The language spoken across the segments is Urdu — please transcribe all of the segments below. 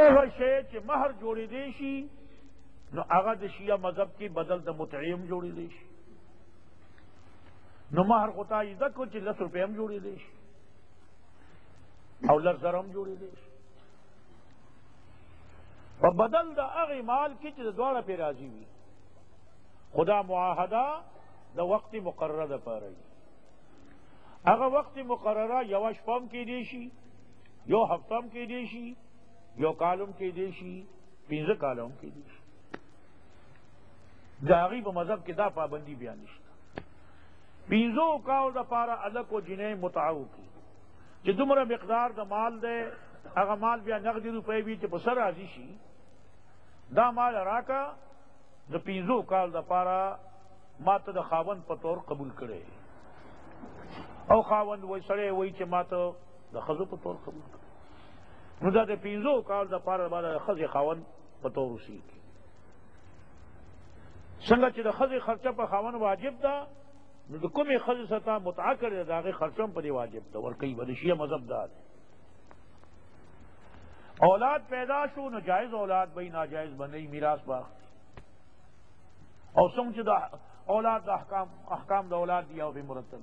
هغه شی چې مہر جوړېدی شي نو هغه د شیعه مذهب کې بدل د متعیم جوړېدی شي. نو مہر خو تا یې زده کړو چې 10 روپۍ هم جوړېدی شي او 10 زره هم جوړېدی شي په بدل د هغې مال کې چې د دواړه پې راضي وي. خدا معاهده د وقت مقرره دپاره وي. هغه وقت مقرره یوه شپه هم کېدی شي، یو هفته هم کېدی شي، یو کال هم کېدی شي، 15 کاله هم کېدی شي. د هغې په مذهب کې دا پابندي بیا نشته. 15 کالو دپاره هلک و جنۍ متعه وکړي چې دومره مقدار د مال دی، هغه مال بیا نغدي روپۍ وي چې په سر راضي شي. دا مال راکه د 15 کال دپاره ما ته د خاوند په طور قبول کړی، او خاوند وایي سړی وایي چې ما ته د ښځو په طور قبول کړی. نو دا د 15 کال دپاره به د ښځې خاوند په طور اوسېږي. څنګه چې د ښځې خرچه په خاوند واجب ده، نو د کومې ښځې سره تا متعه کړې ده د هغې خرچه هم په دې واجب ده، ورکوي به. د شیعه مذهب دا دی. اولاد پیدا شو نو جائز اولاد بھئی، ناجائز بنئی، میراث باخت. او څنګه چې د اولاد د احکام د اولاد دي او به مرتب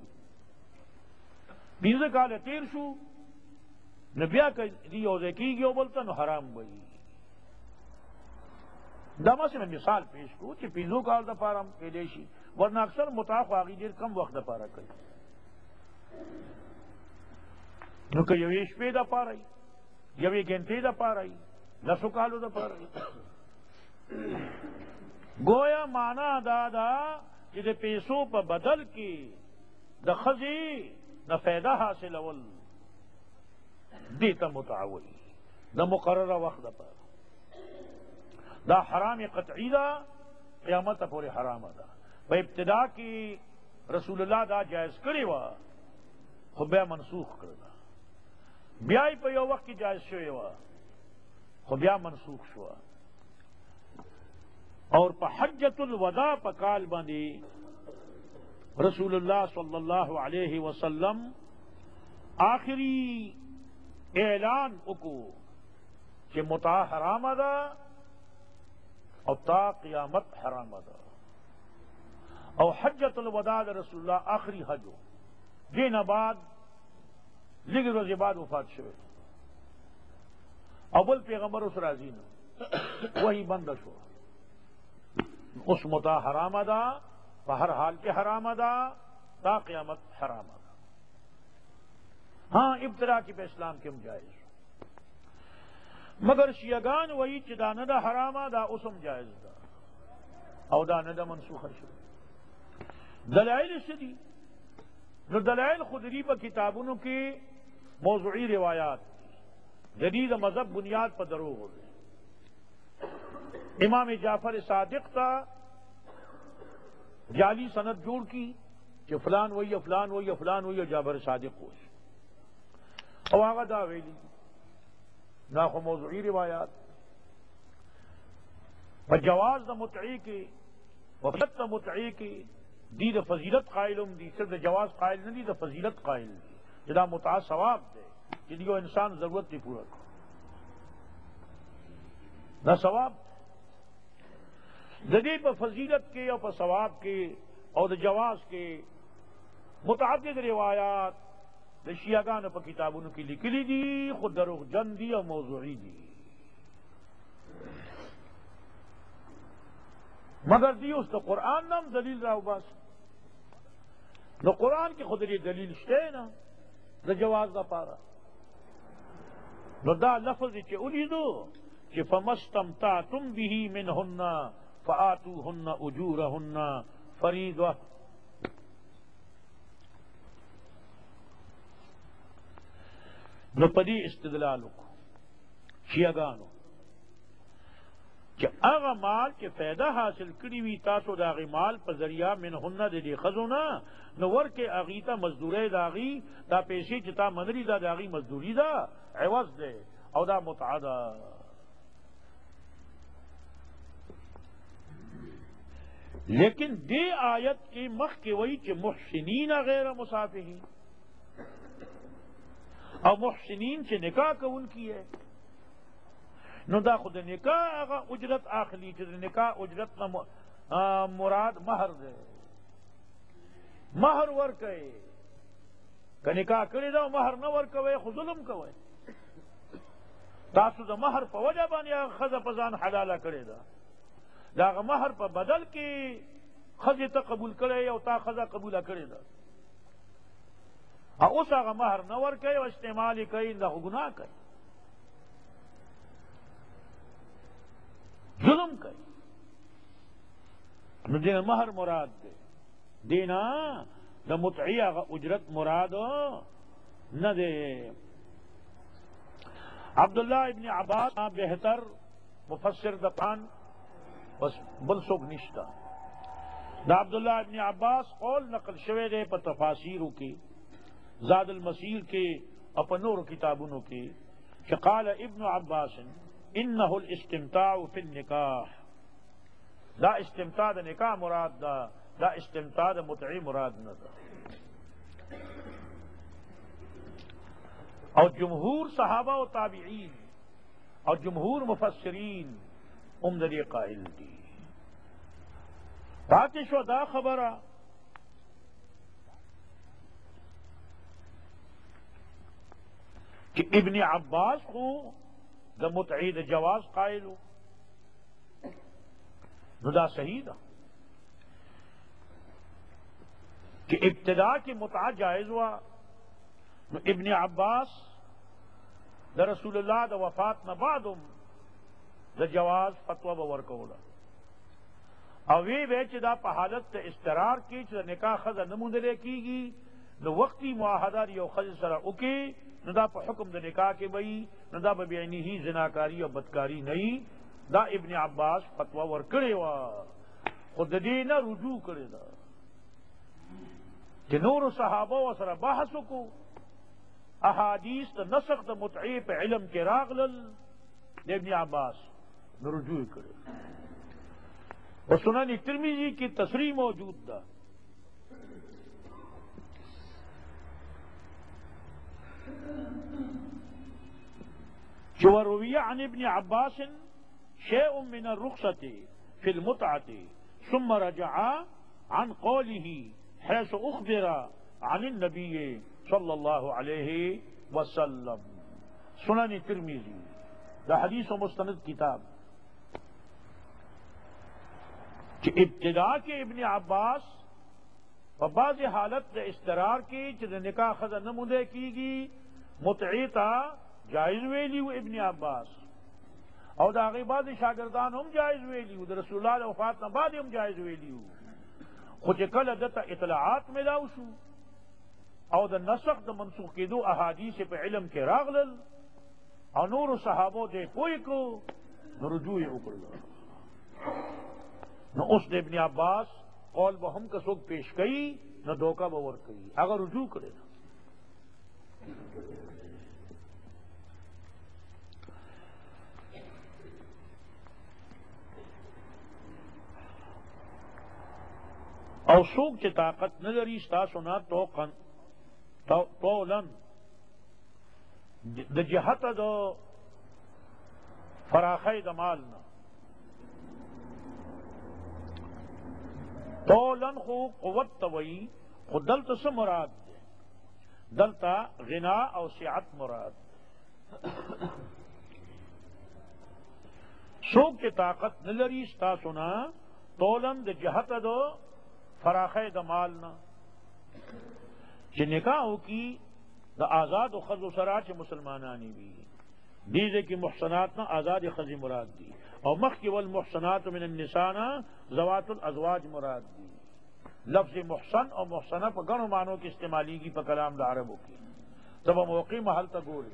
15 کال تیر شو نو بیا که دی یو ځای کېږي او بل ته نو حرام وي. دا مثلا مثال پیش کو چې 15 کال دپاره هم کېدی شي، ورنه اکثر متعه خو هغې ډېر کم وخت دپاره کوي. نو که یوې شپې دپاره وي، یوې ګنټې دپاره وي، 10 کالو دپاره وي. گویا مانا دا دا چې د پیسو په بدل کې د ښځې د فایده حاصلول دې ته متعه وایي د مقرره وخت دپاره. دا حرام قطعی ده، قیامت پورې حرامه ده. په ابتدا کې رسول الله دا جائز کړې وه، خو بیا منسوخ کړله. بیا یې په یو وخت کې جائز شوې وه، خو بیا منسوخ شوه. اور پا حجت الوداع پا کال باندی رسول اللہ صلی اللہ علیہ وسلم آخری اعلان اکو کہ متعہ حرام دا اور تا قیامت حرام دا. اور حجت الوداع رسول اللہ آخری حجو دین بعد لگی روز بعد وفات شوے. اول پیغمبر اس راضی نہ وہی بند شو. اس متعہ حرام دا، ہر حال کے حرام دا، تا قیامت حرام دا. ہاں ابتدا کی پہ اسلام کے جائز، مگر شیعگان وہی چې دا نه دا حرام دا اسم جائز دا او دا نه دا منسوخ شو. دلائل شدی نو دلائل خودری پہ کتابونو کے موضوعی روایات جدید مذہب بنیاد پر دروغ ہو گئے. امام جعفر صادق تا جعلی سند جوڑ کی کہ فلان وہی فلان وہی فلان وہی جعفر صادق ہو او آغا دا ویلی ناخو موضوعی روایات جواز دا متعی کی وفلت دا متعی کی دی دا فضیلت قائلم دی، صرف دا جواز قائل نہیں دی، دا فضیلت قائل دی. جدا متعا ثواب دے جدیو انسان ضرورت نہیں پورا دا ثواب ددی پر فضیلت کے اور پر ثواب کے اور جواز کے متعدد روایات شیعگان پر کتابوں کی لکھی دی، خود دروغ جن دی اور موضوعی دی. مگر دی اس تو قرآن نام دلیل راو باس نو قرآن کی خود دلیل شتے نا دا جواز دا پارا. نو دا لفظ چے الیدو کہ فمستمتعتم به منہن فآتوهن اجورهن فریضہ. نو پدی استدلال کو شیعگانو کہ اغا مال کے فائدہ حاصل کری وی تاسو دا اغی مال پر ذریعہ منہن دی خزونا نو ور کے اغیتا مزدوری دا اغی دا پیشی چتا منری دا اغی مزدوری دا عوض دے او دا متعدہ. لیکن دی آیت کی مخ کے وہی کہ محسنین غیر مسافہین اور محسنین سے نکاح قبول کی ہے. نو دا خود نکاح هغه اجرت اخلي چې نکاح اجرت نه مراد مہر دے، مہر ورکوي. که نکاح کړی دا مہر نه ورکوي خو ظلم کوي. تاسو د مہر په وجه باندې هغه ښځه په ځان حلاله کړې ده، د هغه مہر په بدل کې ښځې ته قبول کړی او تا ښځه قبوله کړې ده، او اوس هغه مہر نه ورکوي او استعمال یې کوي، دا خو ګناه کوي، ظلم کوي. نو دینا مہر مراد دے، دینا دا متعی آغا اجرت مراد نہ دے. عبداللہ ابن عباس بہتر مفسر دقان بس بلسوک نشتا. دا عبداللہ ابن عباس قول نقل شوے دے پا تفاسیروں کی، زاد المسیر کے اپنور کتابونوں کی، کہ قال ابن عباس انہو الاستمتاع فی النکاح، دا استمتاع دا نکاح مراد دا استمتاع دا متعی مراد نہ دا. اور جمہور صحابہ و تابعین اور جمہور مفسرین عمدہ قائل دی. باقی شو دا خبرہ کہ ابن عباس کو دا متعی دا جواز قائل ہو، نو دا صحیح دا کہ ابتدا کی متعہ جائز ہوا. نو ابن عباس دا رسول اللہ دا وفات نہ بعدم دا جواز فتوہ بورکولا، او وی بیچ دا پا حالت تا استرار کی چا نکاح خزا نموندلے کی گی، نو وقتی معاہدہ دیو خز سرا اکی، نو دا پا حکم دا نکاح کے بئی، نو دا ببینی ہی زناکاری و بدکاری نہیں. دا ابن عباس فتوہ ورکڑے وا، خود دینا رجوع کرے دا کہ نور صحابہ و سر بحث کو احادیث دا نسخ دا متعی پہ علم کے راغلل ابن عباس نو رجوع کرے. اور سنن ترمذی کی تصریح موجود دا جو روی عن ابن عباس شيء من الرخصة في المتعة ثم رجع عن قوله حيث أخبر عن النبي صلى الله عليه وسلم. سنن ترمذی دا حدیث و مستند کتاب کہ ابتدا کے ابن عباس و بعض حالت دا استرار کی چیز نکاح خزا نمودے کی گی متعیتا جائز ویلی و ابن عباس، او دا آغی بعض شاگردان ہم جائز ویلیو، دا رسول اللہ علیہ وفات نا بعد ہم جائز ویلیو، خود کل دتا اطلاعات ملاو شو او دا نسخ دا منسوخ کی دو احادیث پہ علم کے راغلل او نور صحابوں دے پوئی کو نو رجوع اکرلا. نو اس نے ابن عباس قول با ہم کا سوک پیش کئی نو دوکہ باور کئی اگر رجوع کرے نا. او سوک چی طاقت نلری ستا سنا طولن د جهت د فراخی د مالنا طولن خو قوت توئی خو دلتا سا مراد دے، دلتا غنا او سعت مراد دے. سوک چی طاقت نلری ستا سنا طولن د جهت د فراخی د مالنا چی نکاحو کی دا آزاد و خز و سرا چی مسلمانانی بھی دیزے کی محسنات نا آزاد خزی مراد دی، اور مخی والمحسنات من النسانا زوات الازواج مراد دی. لفظ محسن اور محسنہ پا گنو معنوں کی استعمالی کی پا کلام دا عربوں کی تب موقع محل تا گوری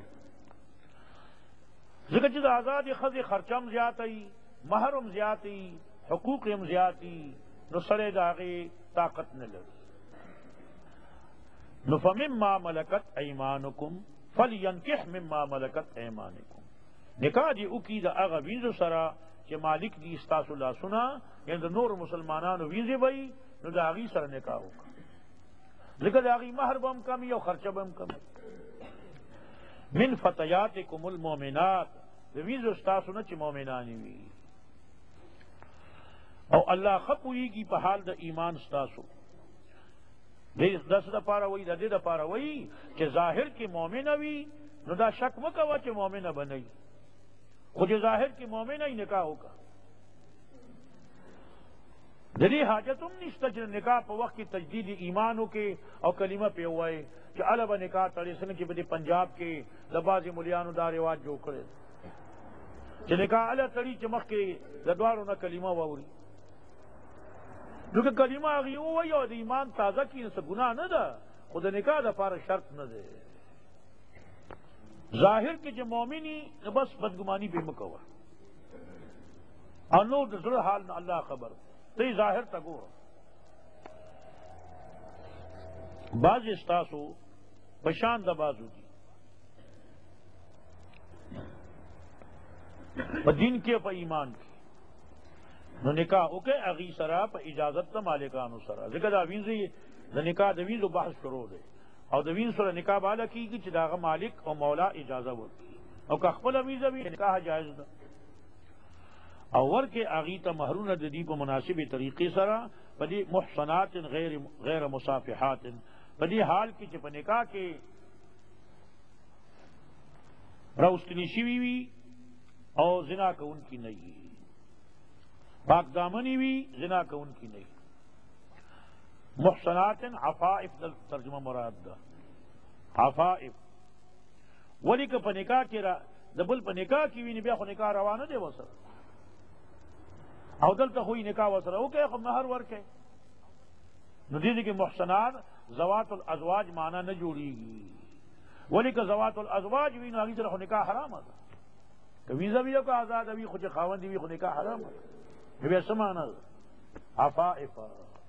ذکر چیز آزاد خزی خرچم زیادتی محرم زیادتی حقوقم زیادتی نصر داغی طاقت نلر. فمما ملکت ایمانکم فلینکح مما ملکت ایمانکم. نکاح دی اکی دا اغا وینزو سرا چی مالک دی استاس اللہ سنا یعنی دا نور مسلمانانو وینزی بئی نو دا اغی سر نکاح ہوگا، لیکن دا اغی مہر بم کمی او خرچہ بم کمی. من فتیاتکم المومنات ویزو ستاسو نه چې مؤمنانی وي او الله خپويږي په حال د ایمان ستاسو. دس د پاره وای د دې د پاره وای چې ظاهر کې مؤمن وي نو دا شک مکوه چې مؤمنه بنئ، خو چې ظاهر کې مؤمنه یې نکاح وکړه. د دې حاجت هم نشته چې نکاح په وخت کې تجدید ایمان وکړي او کلمه پې ووایي چې اله به نکاح تړي. څنګه چې په دې پنجاب کې د بعضې ملیانو دا رواج جوړ کړی چې نکاح اله تړي چې مخکې د دواړو نه کلمه واوري. نو که کلمه هغې ووایي او د ایمان تازه کړي نو څه ګناه نه ده، خو د نکاح دپاره شرط نه دی. ظاهر کې چې مؤمني نو بس بدګماني پې مه کوه او نور د زړه حال نه الله خبر تی ظاهر ته ګوره. بعضې ستاسو په شان د بازو دي په دین کې په ایمان کې، نو نکاح وکړئ هغې سره په اجازت د مالکانو سره. ځکه دا وینځې د نکاح د وینځو بحث شروع دی او د وینځ سره نکاح باله کېږي چې د هغه مالک او مولا اجازه ورکړي، او که خپله وینځه وي نکاح جایز ده او ورکې هغې ته مهرونه د دې په مناسبې طریقې سره په دې محصنات غیر مصافحات، په دې حال کې چې په نکاح کې راوستنې شوي وي او زنا کوونکي نه وي، پاک دامنې وي زنا کوونکي نه وي. محصنات عفائف ترجمه مراد ده. عفائف ولی که په نکاح کې د بل په نکاح کې وي نو بیا خو نکاح روانه دی ورسره، او دلته خو یې نکاح ورسره وکړئ خو مهر ورکړئ. نو دې کې محسنات ذوات الازواج معنی نه جوړیږي، ولی که ذوات الازواج وي نو هغې سره خو نکاح حرامه ده. که ویزه وي او که آزاده وي خو چې خاوند وي خو نکاح حرامه ده. نو بیا څه معنی ده؟ عفائفه.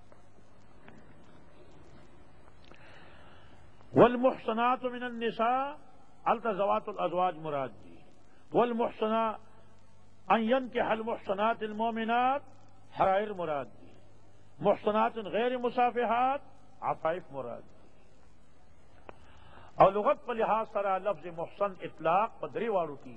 والمحصنات من النساء التا ذوات الازواج مراد دی. والمحصنات ان ينكح المحصنات المؤمنات حرائر مراد دی. محصنات غیر مصافحات عفائف مراد دی. اور لغت پر لحاظ سرا لفظ محصن اطلاق پدری واڑو کی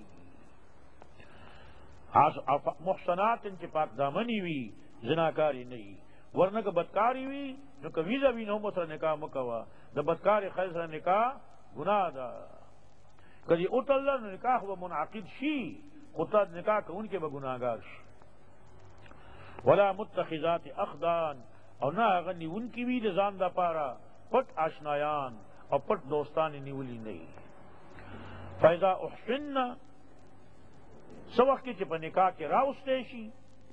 محصنات ان کے پاک دامنی وی زناکاری نہیں، ورنہ کہ بدکاری وی نو که ویزا وی نو مسر نکاح مکوا دا بدکار خیز سر نکاح گناہ دا. کدی اوتاللہ نو نکاح و منعقد شی خطا نکاح که ان کے با گناہگار شی. ولا متخذات اخدان اور نہ اغنی ان کی بھی نظام دا پارا پٹ آشنایان اور پٹ دوستان نیولی نہیں. فیضا احسن سوق کی چپ نکاح کے راوستے شی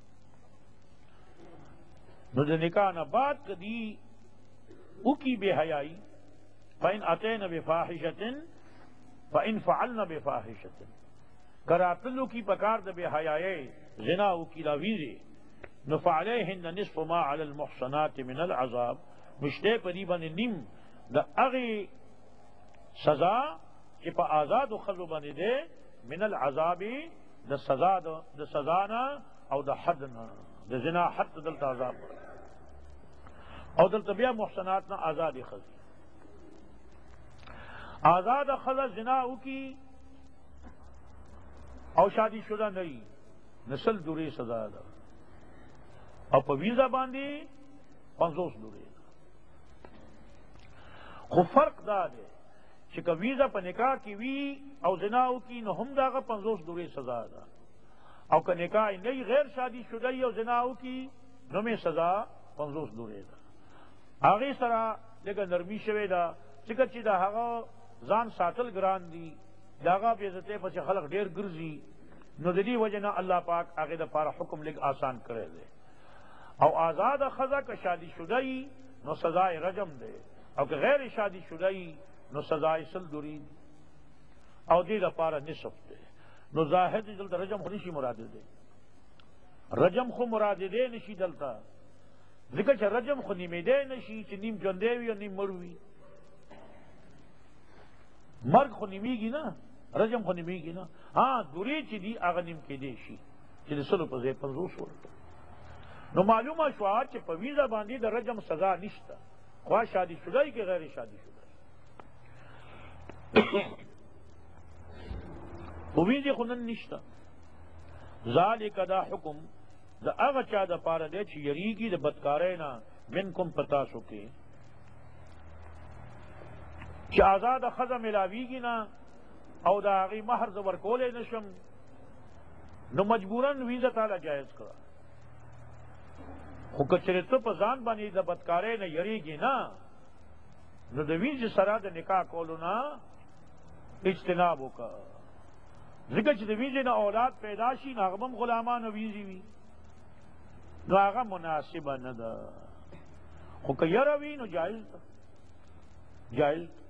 نو دا نکاح نہ بات کدی اکی بے حیائی فإن اتین بفاحشۃ فإن فعلن بفاحشۃ کراتلو کی پکار دا بے حیائی زنا اکی لاویزے نو فعلیہن نصف ما علی المحصنات من العذاب مشتے پریبا نیم دا اغی سزا کہ پا آزاد و خلو بانی دے من العذاب دا سزا دا سزانا او دا حدنا دا زنا حد دلتا عذاب او دلتا بیا محسناتنا آزاد خزی آزاد خزا زنا او کی او شادی شدہ نہیں نسل دوری سزا دا او پا ویزا باندی 50 دوری خو فرق دا دے چکا ویزا پا نکاح کی وی او زناو کی نو ہم داغا 50 دوری سزا دا او کا نکاح نئی غیر شادی شدئی او زناو کی نو میں سزا 50 دوری دا. آغی سرا لگا نرمی شوی دا چکا چی دا حقا زان ساتل گران دی داغا بیزتے پس خلق دیر گرزی نو دی وجہ اللہ پاک آغی دا پارا حکم لگ آسان کرے دے. او آزاد خزا کا شادی شدئی نو سزائے رجم دے او کہ غیر شادی شدئی نو سزائے سل دوری او دی دا پارا نصف دے. نو ظاہر دی دلتا رجم خو نشی مراد دے، رجم خو مراد دے نشی دلتا ذکر چا رجم خو نیمے دے نشی چی نیم جندے وی و نیم مروی مرگ خو نیمی گی نا رجم خو نیمی گی نا. ہاں دوری چی دی آغا نیم کے دے شی چی دی سلو پزے 50 ورکا. نو معلومہ شواد چی پویزہ باندی دا رجم سزا نشتا خواہ شادی شدائی کے غیر شادی شدائی. ویزی خنن نشتا. ذالک دا حکم دا اغا چا دا پارا دے چی یریگی دا بدکارینا منکم پتاسو کے چی آزاد خزا ملاویگی نا او دا آغی مہر زور کولے نشم نو مجبوراً ویزا تالا جائز کرا. خو کچری تو پا زان بانی دا بدکارینا یریگی نا نو دا ویزی سرا دا نکاح کولو نا اجتنابو کا. ذکر چی دا ویزی نا اولاد پیداشی نا اغمم غلامان ویزی وی نو آغا مناسبہ ندا. خو که یروی نو جائز دا جائز دا.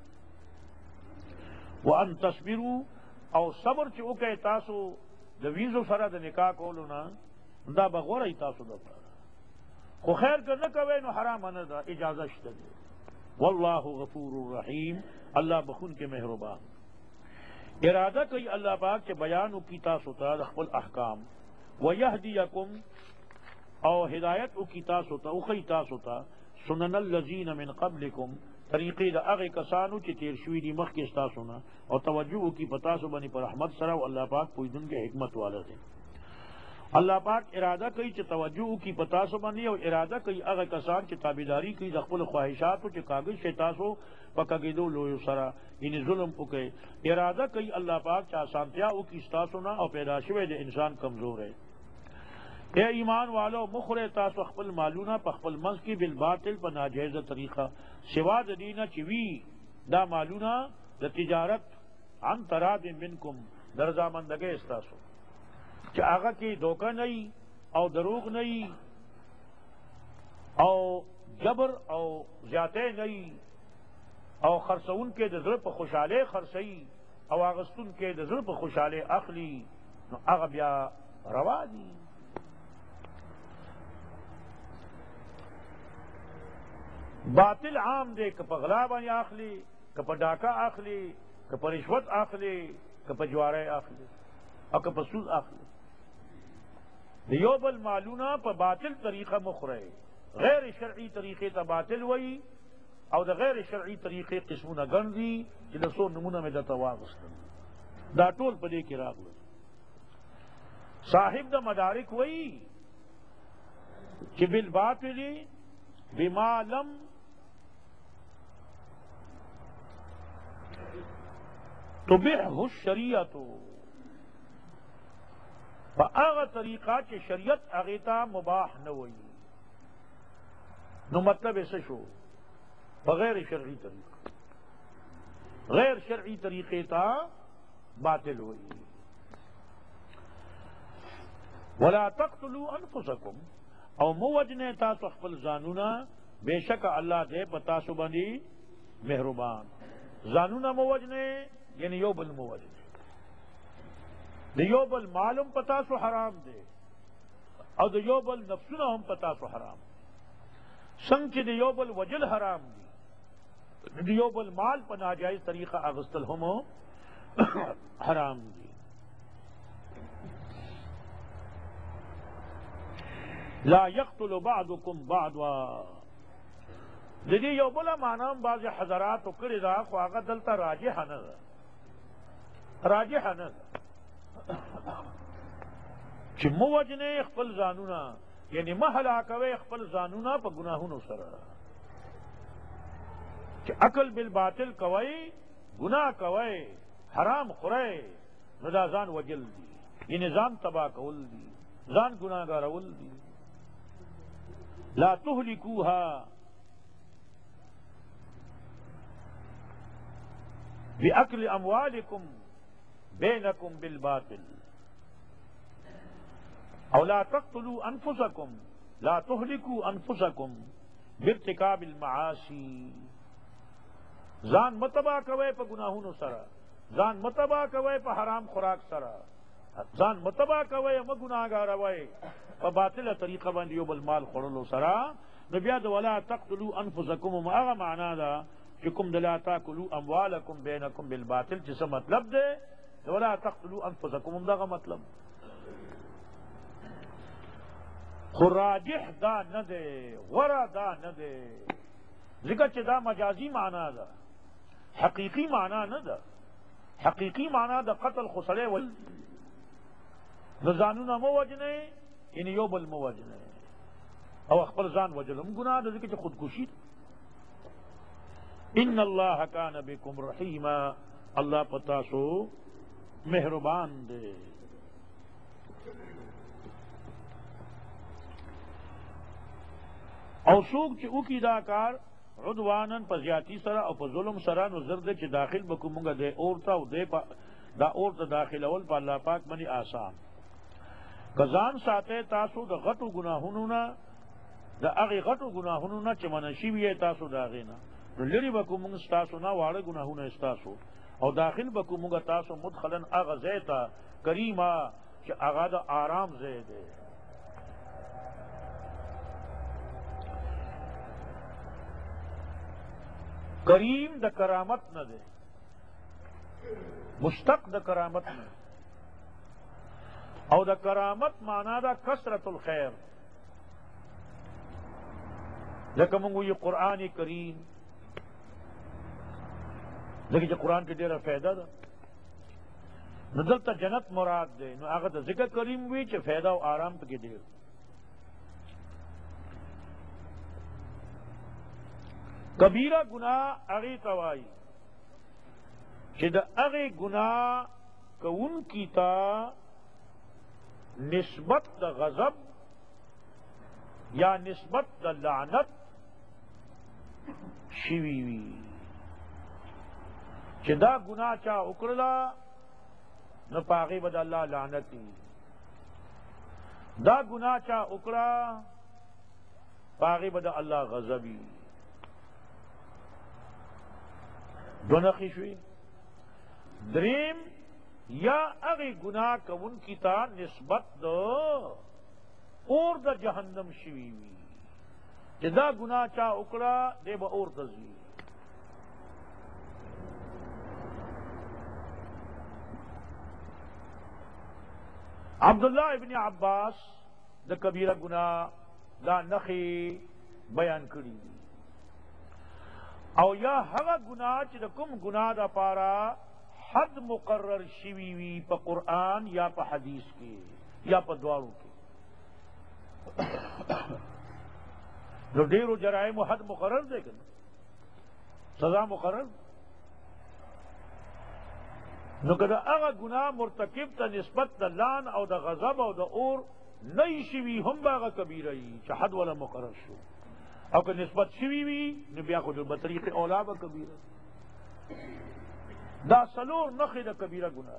وان تصبرو او صبر چی اوکے تاسو دا ویزو سرا دا نکاح کولو نا دا بغور ای تاسو دا پارا. خو خیر کر نکوے نو حرام ندا اجازہ شتا دے. واللہ غفور الرحیم اللہ بخون کے مہربان. ارادہ کئی اللہ پاک کے بیانو کی تاسو تا دخل احکام ویہدیکم او ہدایت او کی تاسو تا اخی تاسو تا سنن اللذین من قبلکم طریقی دا اغی کسانو چی تیر شوی دی مخ کے ستاسونا اور توجہ کی پتاسو بنی پر رحمت سرا و اللہ پاک پویدن کے حکمت والا دے. اللہ پاک ارادہ کئی چی توجہ کی پتاسو بنی اور ارادہ کئی اغی کسان چی تابداری کی دخل خواہشاتو چی کاغذ شیطاسو پکگیدو لویو سرا یعنی ظلم پکے. ارادہ کئی اللہ پاک چا سانتیاؤ کی ستاسونا اور پیدا شوی دے انسان کمزور ہے. اے ایمان والو مخرے تاسو اخپل مالونا پا اخپل منز کی بالباطل پا ناجائز طریقہ سوا دینا چوی دا مالونا دا تجارت عن تراد منکم درزامندگے استاسو چا آغا کی دھوکہ نہیں او دروغ نہیں او جبر او زیادے نہیں او خرسون کے دزر پا خوشالے خرسی او آغستون کے دزر پا خوشالے اخلی نو آغا بیا روا دی. باطل عام دے کہ پا غلابانی آخلی کہ پا ڈاکہ آخلی کہ پا رشوت آخلی کہ پا جوارے آخلی اور کہ پا سود آخلی. دیوبل معلونا پا باطل طریقہ مخرے غیر شرعی طریقے تا باطل وئی او دا غیر شرعی طریقے قسمونا گن دی جلسو نمونہ میں دا تواغستن دا ٹول پا دے کی راگ لے. صاحب دا مدارک وئی کہ بالباطل بما لم تبعہ الشریعت فآغا طریقہ چی شریعت اغیتا مباح نوئی نو مطلب ایسے شو بغیر شرعی طریقہ غیر شرعی طریقے تا باطل ہوئی. ولا تقتلوا انفسکم او موجنے تاسو اخفل زانونا بے شک اللہ دے پتاسو بندی مہربان. زانونا موجنے یعنی یوبل موجنے دیوبل معلوم پتاسو حرام دے او دیوبل نفسنا ہم پتاسو حرام سنگ چی دیوبل وجل حرام دی دیوبل مال پا ناجائز طریقہ اغسطل ہم حرام دی. لا يقتل بعضكم بعضا دیدی یو بلا معنام بعض حضرات اکر دا خواغا دلتا راجح ندا راجح ندا چی موجنے اخپل زانونا یعنی محلاکوے اخپل زانونا پا گناہونو سر چی عقل بالباطل کوئی گناہ کوئی حرام خورے ندا زان وجل دی یعنی زان تباہ کول دی زان گناہ گارول دی. لا تهلكوها بأكل أموالكم بينكم بالباطل أو لا تقتلوا أنفسكم لا تهلكوا أنفسكم بارتكاب المعاصي. زان متبا کوئے پا گناہونو سرا زان متبا کوئے پا حرام خوراک سرا زان متبا کوئے اما گناہگار ہوئے پا باطل طریقہ باندیو بالمال خورلو سرا نبیاد ولا تقتلوا انفسکم وما آغا معنا دا چکم دلا تاکلوا اموالکم بینکم بالباطل جسا مطلب دے ولا تقتلوا انفسکم دا مطلب خراجح دا ندے ورا دا ندے ذکر چی دا مجازی معنا دا حقیقی معنا ندا حقیقی معنی د قتل خسرے و نزانونا مو وجنے یعنی یو بل مو وجنے او اخبر ځان وجلم گناہ د ذکر خودکشی. ان اللہ کان بکم رحیما، اللہ پتا سو مہربان دے. او سوک چی او کی دا کار عدوانن پا زیادی سرا او پا ظلم سرا نو زرد چی داخل بکو منگا دے اورتا او دے پا دا اورتا داخل اول پا اللہ پاک منی آسان. کزان ساتے تاسو دا غٹو گناہونونا دا اغی غٹو گناہونونا چی منشیوی ہے تاسو دا غینا نو لری بکو منگ ستاسو نا وارد گناہونا استاسو او داخل بکو منگا تاسو مدخلن اغا زیتا کریما چی اغا دا آرام زیدے. کریم دا کرامت نہ دے، مشتق دا کرامت نہ، او دا کرامت مانا دا کثرت الخیر. لیکن منگو یہ قرآن کریم لیکن جو قرآن کے دیر فائدہ دا ندلتا جنت مراد دے نو آگا دا ذکر کریم ہوئی چھ فائدہ و آرام پہ کی دیر. کبیرہ گناہ اغی توائی کہ دا اغی گناہ کون کی تا نسبت دا غضب یا نسبت دا لعنت شویوی کہ دا گناہ چا اکرلا نو پاغی بدا اللہ لعنتی، دا گناہ چا اکرا پاغی بدا اللہ غضبی. دونخی شوی دریم یا اغی گناہ کون کی تا نسبت دو اور دا جہنم شویوی جدا گناہ چا اکڑا دے با اور دزی. عبداللہ ابن عباس دا کبیرہ گناہ دا نخی بیان کری او یا ہوا گناہ چی دا کم گناہ دا پارا حد مقرر شویوی پا قرآن یا پا حدیث کے یا پا دواروں کے جو دیر و جرائم و حد مقرر دے گا سزا مقرر نو کدا اغا گناہ مرتکب تا نسبت دا لان او دا غضب او دا اور نئی شوی ہم باغا کبیرئی چا حد والا مقرر شو او کہ نسبت شوی وی نو بیا خود بطریق اولا با کبیرہ دا سلور نخی دا کبیرہ گناہ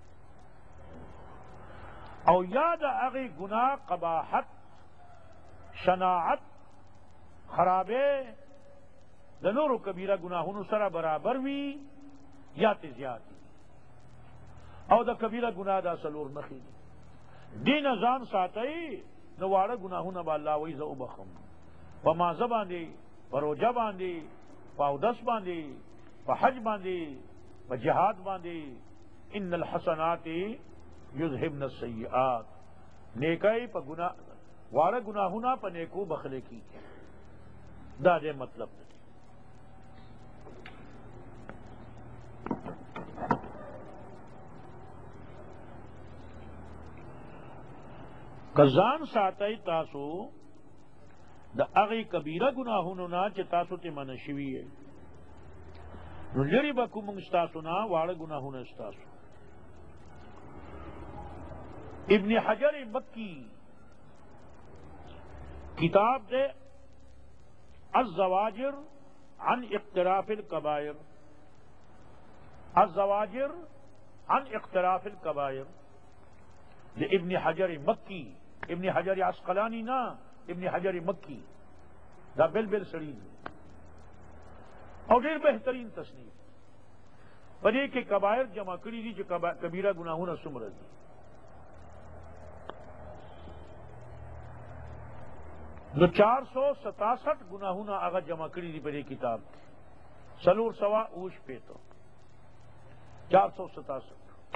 او یا دا اغی گناہ قباحت شناعت خرابے دا نورو کبیرہ گناہونو سرا برابر وی یا تزیادی او دا کبیرہ گناہ دا سلور نخی دین ازان ساتئی نوارا گناہونا با اللہ ویزا بخم پا مازہ باندی پا روجہ باندی پا اودس باندی پا حج باندی پا جہاد باندی ان الحسنات یذہبن السیئات نیکائی پا گناہ وارا گناہونا پا نیکو بخلے کی دا دے مطلب دے. کزان ساتای تاسو دا اغی کبیرہ گناہونو نا چی تاسو تی منشوی ہے نو لری بکو منگ ستاسو نا وارا گناہونا ستاسو. ابن حجر مکی کتاب دے الزواجر عن اقتراف الکبائر، الزواجر عن اقتراف الکبائر دے ابن حجر مکی، ابن حجر عسقلانی نا ابن حجر مکی دا بل سڑین اور دیر بہترین تصنیف پدے کے کبائر جمع کری دی جو کبیرہ گناہونا سمر دی. نو 467 گناہونا آغا جمع کری دی پدے کتاب سلور سوا اوش پیتو 467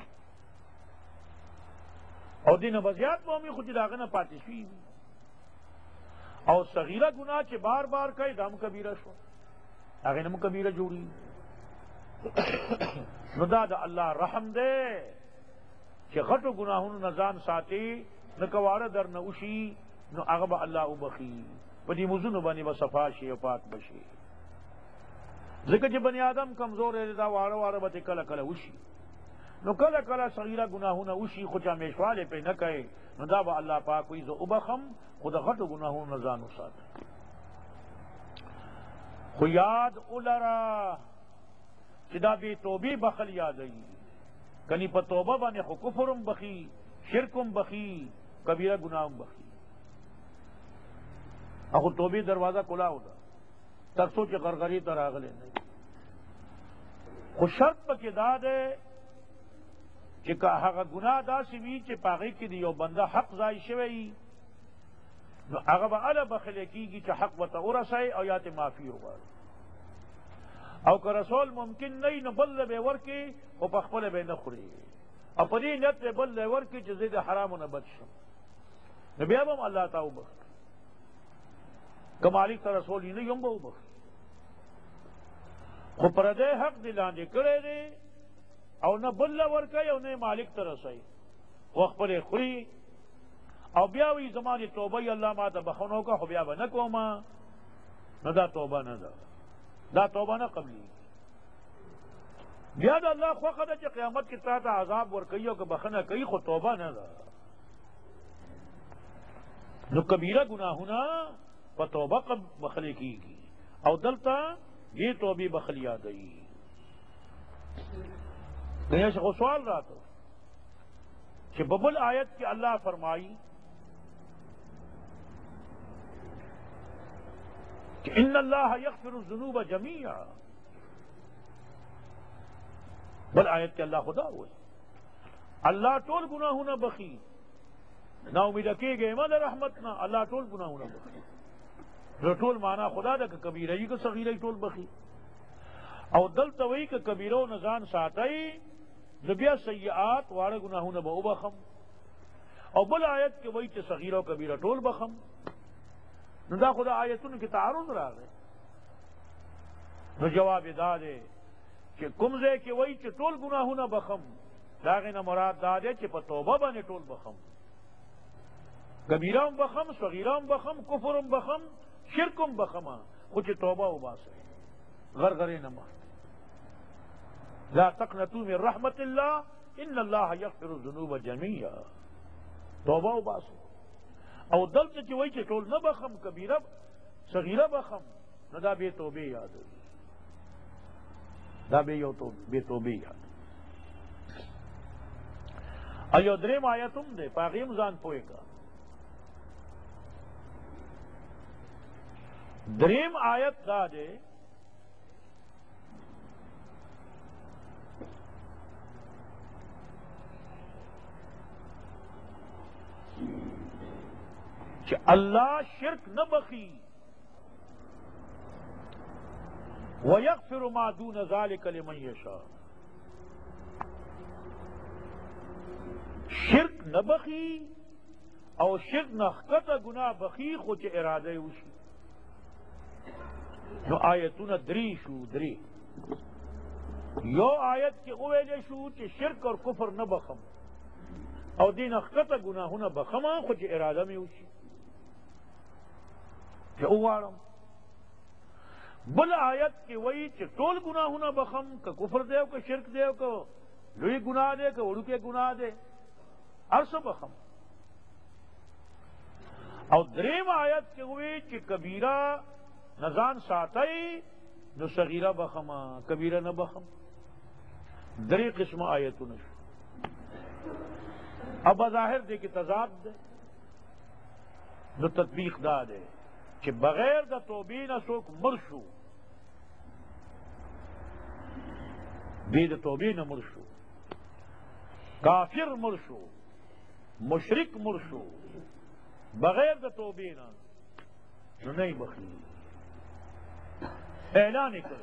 اور دین بزیات مومی خود داغنا پاتی شوی اور صغیرہ گناہ چے بار بار کئی دام کبیرہ شو آگے نم کبیرہ جوڑی نو دا اللہ رحم دے کہ غٹو گناہون نزان ساتی نکوار در نوشی نو اغبا اللہ ابخی پدی مزن بنی بصفا شی و پاک بشی ذکر جی بنی آدم کمزور ہے دا وارا وارا بتے کلا کلا وشی نو کلا کلا صغیرہ گناہون وشی خوچا میشوالے پہ نہ کہے نو دا با اللہ پاک وی زو ابخم خود غٹو گناہون نزان ساتی خو یاد اولرا چدا بی توبی بخل یادئی کنی پا توبہ بانے خو کفرم بخی شرکم بخی کبیرہ گناہم بخی اخو توبی دروازہ کلا ہوتا ترسو چی غرغری تر آگلے نہیں خو شرط پا کی داد ہے چی کہ حقا گناہ دا سوی چی پاگی کی دیو بندہ حق زائی شوئی نو اغبا علا بخلے کی گی چی حق بتا ارسائی او یات معافی ہوگا او که رسول ممکن نہیں نو بل بے ورکی او پخپل بے نخوری او پدی نیت بل ورکی چی زید حرامو نبت شم نبی ابم اللہ تاو بخ کمالک تا رسول ہی نہیں بو بخ خو پردے حق دلاندے کرے دے او نہ بل ورکی او نہ مالک تا رسائی وخپل خوری او بیاوی زمانی توبہ اللہ ما تا بخونو کا خو بیابا نکو ما ندا توبہ ندا دا توبہ نہ قبلی بیاد اللہ خوخہ دا چی قیامت کی طرح عذاب ورکیو کہ بخنہ کئی خو توبہ نہ دا نو کبیرہ گناہونا پا توبہ بخلی کی گی او دلتا یہ توبی بخلی آگئی کہیں سے سوال رہا تو کہ ببل آیت کی اللہ فرمائی کہ ان اللہ یغفر الذنوب جمیعا بل آیت کے اللہ خدا ہوئے اللہ ٹول گناہونا بخی نا امید کی گئے مال رحمتنا اللہ ٹول گناہونا بخی جو ٹول مانا خدا دا کہ کبیرہی کا صغیرہی ٹول بخی او دل توئی کہ کبیرو نزان ساتائی نبیا سیئات وارا گناہونا با بخم او بل آیت کے وئی چھ صغیرہ کبیرہ ٹول بخم نو دا خدا آیتون کی تعارض را گئے نو جواب دا دے کہ کمزے کی وئی چھ ٹول گناہونا بخم داغینا مراد دا دے چھ پا توبہ بانے ٹول بخم کبیرام بخم صغیرام بخم کفرم بخم شرکم بخم خوچ توبہ و باسے غرغرے نمات لا تقنطوا من رحمت اللہ ان اللہ یغفر الذنوب جمیعا توبہ و باسے او دلت چی وئی چی ٹول نہ بخم کبیرہ صغیرہ بخم نہ دا بے توبے یاد ہوئی دا بے توبے یاد ایو دریم آیتم دے پاغیم زان پوئے گا دریم آیت دا دے کہ اللہ شرک نہ بخی وَيَغْفِرُ مَا دُونَ ذَلِكَ لِمَنْ يَشَاءُ شرک نہ بخی او شرک نہ خطا گناہ بخی خوچ ارادہ وشی نو آیتون دری شو دری یو آیت کی اویلے شو چی شرک اور کفر نہ بخم او دین خطا گناہ نہ بخما خوچ ارادہ میں وشی کہ اوارم بل آیت کی وئی چی ٹول گناہ نہ بخم کہ کفر دیو کہ شرک دیو کہ لوی گناہ دے کہ اڑو کے گناہ دے عرص بخم او دریم آیت کی ہوئی کہ کبیرہ نزان ساتائی نو صغیرہ بخما کبیرہ نہ بخم دری قسم آیتو نشو اب بظاہر دے کہ تضاد دے نو تطبیق دا دے کہ بغیر دا توبین سوک مرشو بید توبین مرشو کافر مرشو مشرک مرشو بغیر دا توبینا نو نہیں بخلی اعلان کرے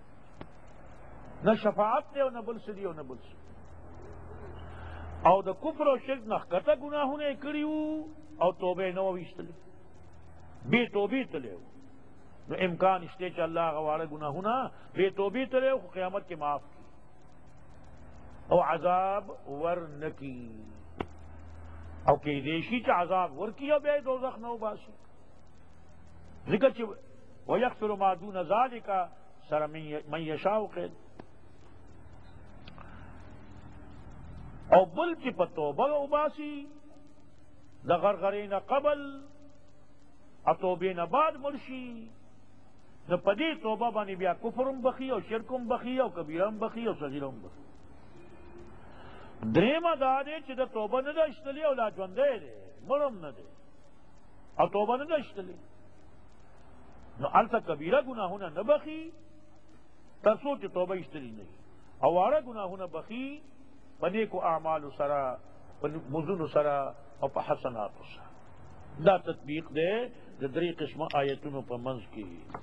نہ شفاعت دے نہ بلس دی نہ بلس او دا کفر و شرک نہ کتا گناہوں نے کریو او توبے نو ویشتلی بے توبی تلے نو امکان اشتے چا اللہ غوارہ گناہونا بے توبی تلے و قیامت کے معاف کی او عذاب ورنکی او کہ دیشی چا عذاب ورکی او بے دوزخ نو باسی ذکر چا وَيَغْفِرُ مَا دُونَ ذَلِكَ سر من یشاء قید او بل چی پا توبہ اباسی دا غرغرین قبل اتوبین بعد مرشی نو پدی توبہ بانی بیا کفرم بخی او شرکم بخی او کبیرم بخی او صغیرم بخی دریم دادے چی دا توبہ ندا اشتلی او لا جوندے دے مرم ندے او توبہ ندا اشتلی نو علتا کبیرہ گناہونا نبخی ترسو چی توبہ اشتلی نہیں اوارا گناہونا بخی پنیکو اعمال سرا مزن سرا او پا حسنات سرا دا تطبیق دے دا دری قسم آیتونو پا منز کی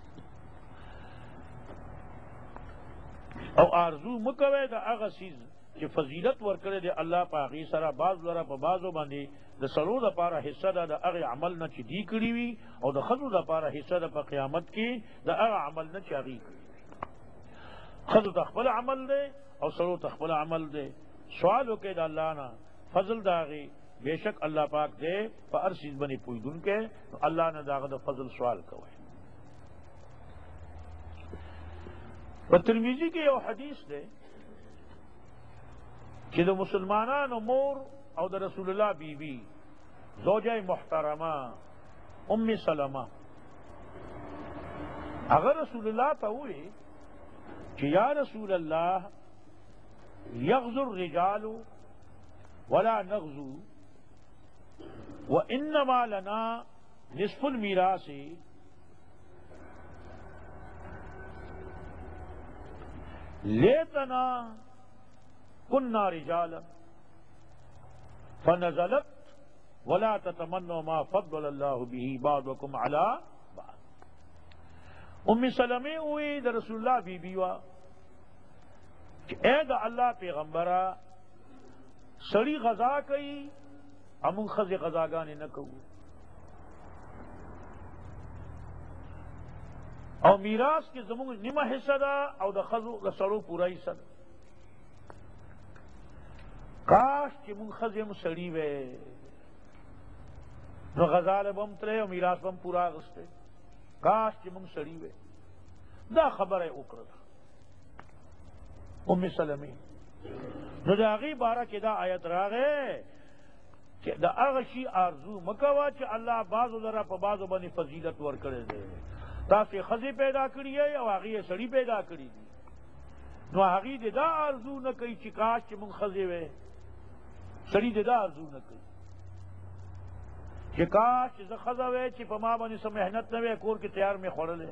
او آرزو مکوے دا اغا سیز چی فضیلت ورکرے دے اللہ پا اغی سرا باز لرا پا بازو باندے دا سلو دا پارا حصہ دا اغی عمل نا چی دی کری وی او دا خضو دا پارا حصہ دا پا قیامت کی دا اغا عمل نا چی اغی کری خضو تخبل عمل دے او سلو تخبل عمل دے سوالو کے دا اللہ نا فضل داغی بے شک اللہ پاک دے پا ارسیز بنی پویدن کے اللہ نا داغ دا فضل سوال کوئے و ترمیزی کے یو حدیث دے کہ دا مسلمانان امور او دا رسول اللہ بی بی زوجہ محترمہ ام سلمہ اگر رسول اللہ تا ہوئے کہ یا رسول اللہ یغزو الرجال ولا نغزو وانما لنا نصف المیراث لیتنا كنا رجالا فنزلت ولا تتمنوا ما فضل الله به بعضكم على بعض ام سلمہ ہوئی دا رسول اللہ بی بیوا کہ اے دا اللہ پیغمبرہ سڑی غذا کئی امون خز غذاگانے نہ کہو او میراث کے زمون نیمہ حصہ دا او دا خزو دا سڑو پورا حصہ دا کاش کہ من خزم سڑی وے نو غزال بم ترے او میراث بم پورا غستے کاش کہ من سڑی وے دا خبر ہے اکرد ام سلمی نو دا اغی بارہ کی دا آیت راغے کہ دا اغشی آرزو مکوا چا اللہ بازو ذرا پا بازو بنی فضیلت ور کرے دے تاسی خزی پیدا کری ہے او اغی سڑی پیدا کری دی نو اغی دے دا آرزو نکی چی کاش چی من خزی وے سڑی دے دا آرزو نکی چی کاش چی خزا وے چی پا ما بنی سا محنت نوے کور کی تیار میں خورلے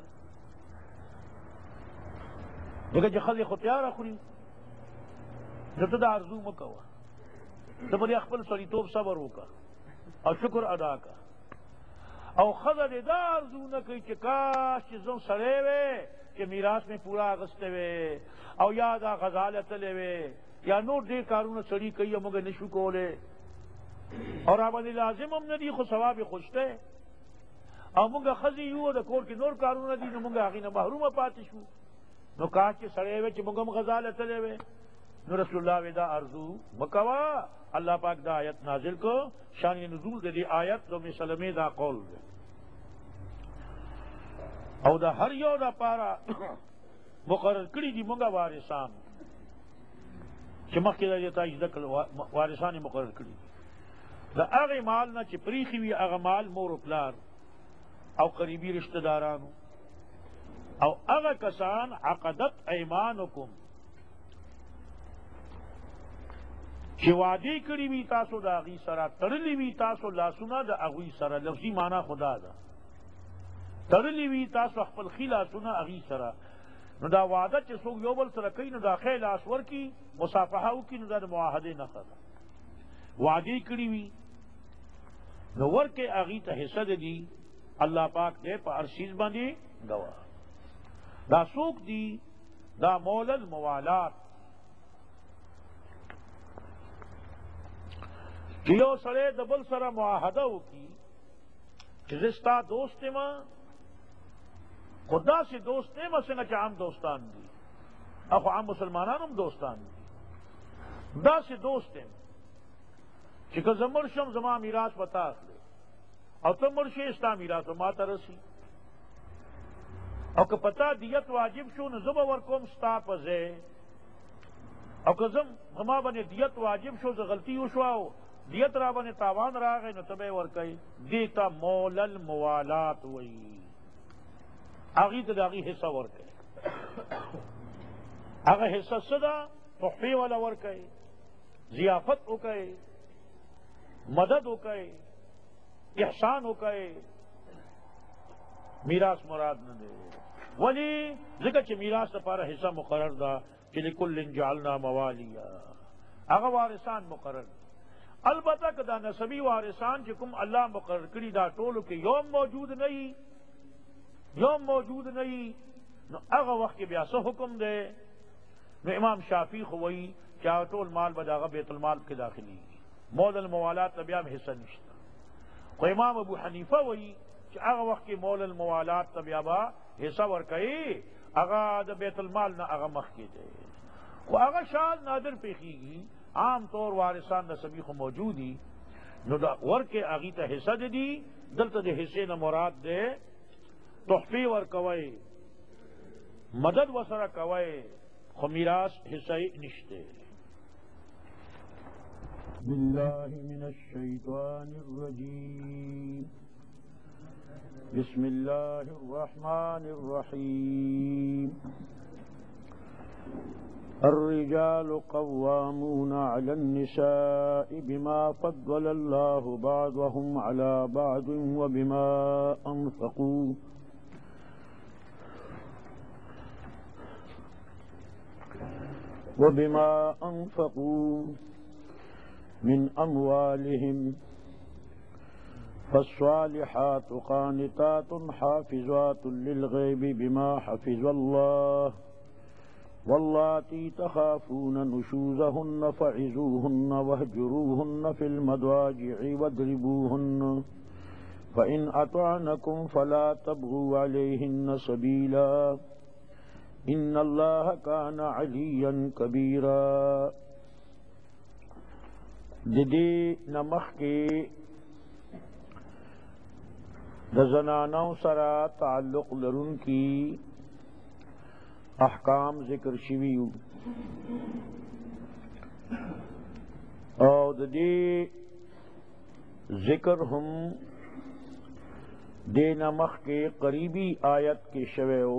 لیکن چی خزی خود تیار اخوری جب دا آرزو مکوا تو بلی اخبر سڑی توب صبر ہوکا اور شکر ادا کا او خزا دے دا آرزو نکی چی کاش چی زن سڑے وے کہ میراث میں پورا اغسطے وے او یا دا غزالت لے وے یا نور دے کارون سڑی کئی مگا نشو کولے اور آبادی لازم ہم ندی خو ثواب خوشتے او مگا خزی یو دا کور کی نور کارون دی نو مگا آغین محروم پاتشو نو کاش چی سڑے وے چی مگم غزالت لے وے نو رسول اللہ ودا آرزو مکوا اللہ پاک دا آیت نازل کو شان نزول دے دی آیت دو مسلمے دا قول دے او دا ہر یو دا پارا مقرر کری دی منگا وارثان چی مخی دا دیتا اجدکل وارثان مقرر کری دا اغی مال نا چی پریخی وی اغی مال مور و پلار او قریبی رشتہ دارانو او اغی کسان عقدت ایمانکم چی وعدی کری وی تاسو دا اغی سرا ترلی وی تاسو لاسونا دا اغی سرا لفظی معنی خدا دا ترلی وی تاسو اخپل خی لاسونا اغی سرا نو دا وعدہ چی سوگ یوبل سرا کئی نو دا خیل آسور کی مصافحاو کی نو دا معاہدے نخدا وعدی کری وی نو ورکے اغی تا حصہ دی اللہ پاک دے پا ارشیز باندی گواہ دا سوک دی دا مولد موالات کیو سڑے دبل سرا معاہدہ ہو کی رشتہ دوست ماں خدا سے دوست نے مسنگ چ عام دوستان دی اخو عام مسلمانانم دوستان دی دا سے دوست ہیں چکہ زمرشم زما میراث بتا اخلے او تو مرشی استا میراث ما ترسی او کہ پتا دیت واجب شو نو زب ورکوم ستا پزے او کہ زما بنے دیت واجب شو ز غلطی وشواو دیت را بنے تاوان راغے نو تبے ورکئی دیتا مول الموالات وئی آغی تا داغی حصہ ورکئی آغا حصہ صدا تحفی والا ورکئی ضیافت اکئی مدد اکئی احسان اکئی میراث مراد نہ دے ولی ذکر چھ میراث تا پارا حصہ مقرر دا کہ لکل جعلنا موالیا آغا وارثان مقرر البتہ کہ دا نسبی وارثان چکم اللہ مقرر کری دا ٹولو کہ یوم موجود نہیں نو اغا وقت کے بیاسو حکم دے نو امام شافی خوئی چاہ ٹول مال بداغا بیت المال کے داخلی مول الموالات تبیام حصہ نشتا خو امام ابو حنیفہ وئی چاہ اغا وقت کے مول الموالات تبیابا حصہ ورکئی اغا دا بیت المال نا اغا مخ کے دے خو اغا شاید نادر پیخی گی عام طور وارثان نسبی خو موجودی نو دا ورکے اغی تا حصہ دے دی دلتا دے حصے نا مراد دے تحفی ورکوئے مدد وسرا کوئے خو میراث حصہ نشتے باللہ من الشیطان الرجیم بسم اللہ الرحمن الرحیم الرجال قوامون على النساء بما فضل الله بعضهم على بعض وبما أنفقوا من أموالهم فالصالحات قانتات حافظات للغيب بما حفظ الله واللاتي تخافون نشوزهن فعظوهن واهجروهن في المضاجع واضربوهن فإن أطعنكم فلا تبغوا عليهن سبيلا ان اللہ کان علیا کبیرا جدی نمخ کے زنانوں سرا تعلق لرن کی احکام ذکر شویو اور دی ذکر ہم دے نمخ کے قریبی آیت کے شویو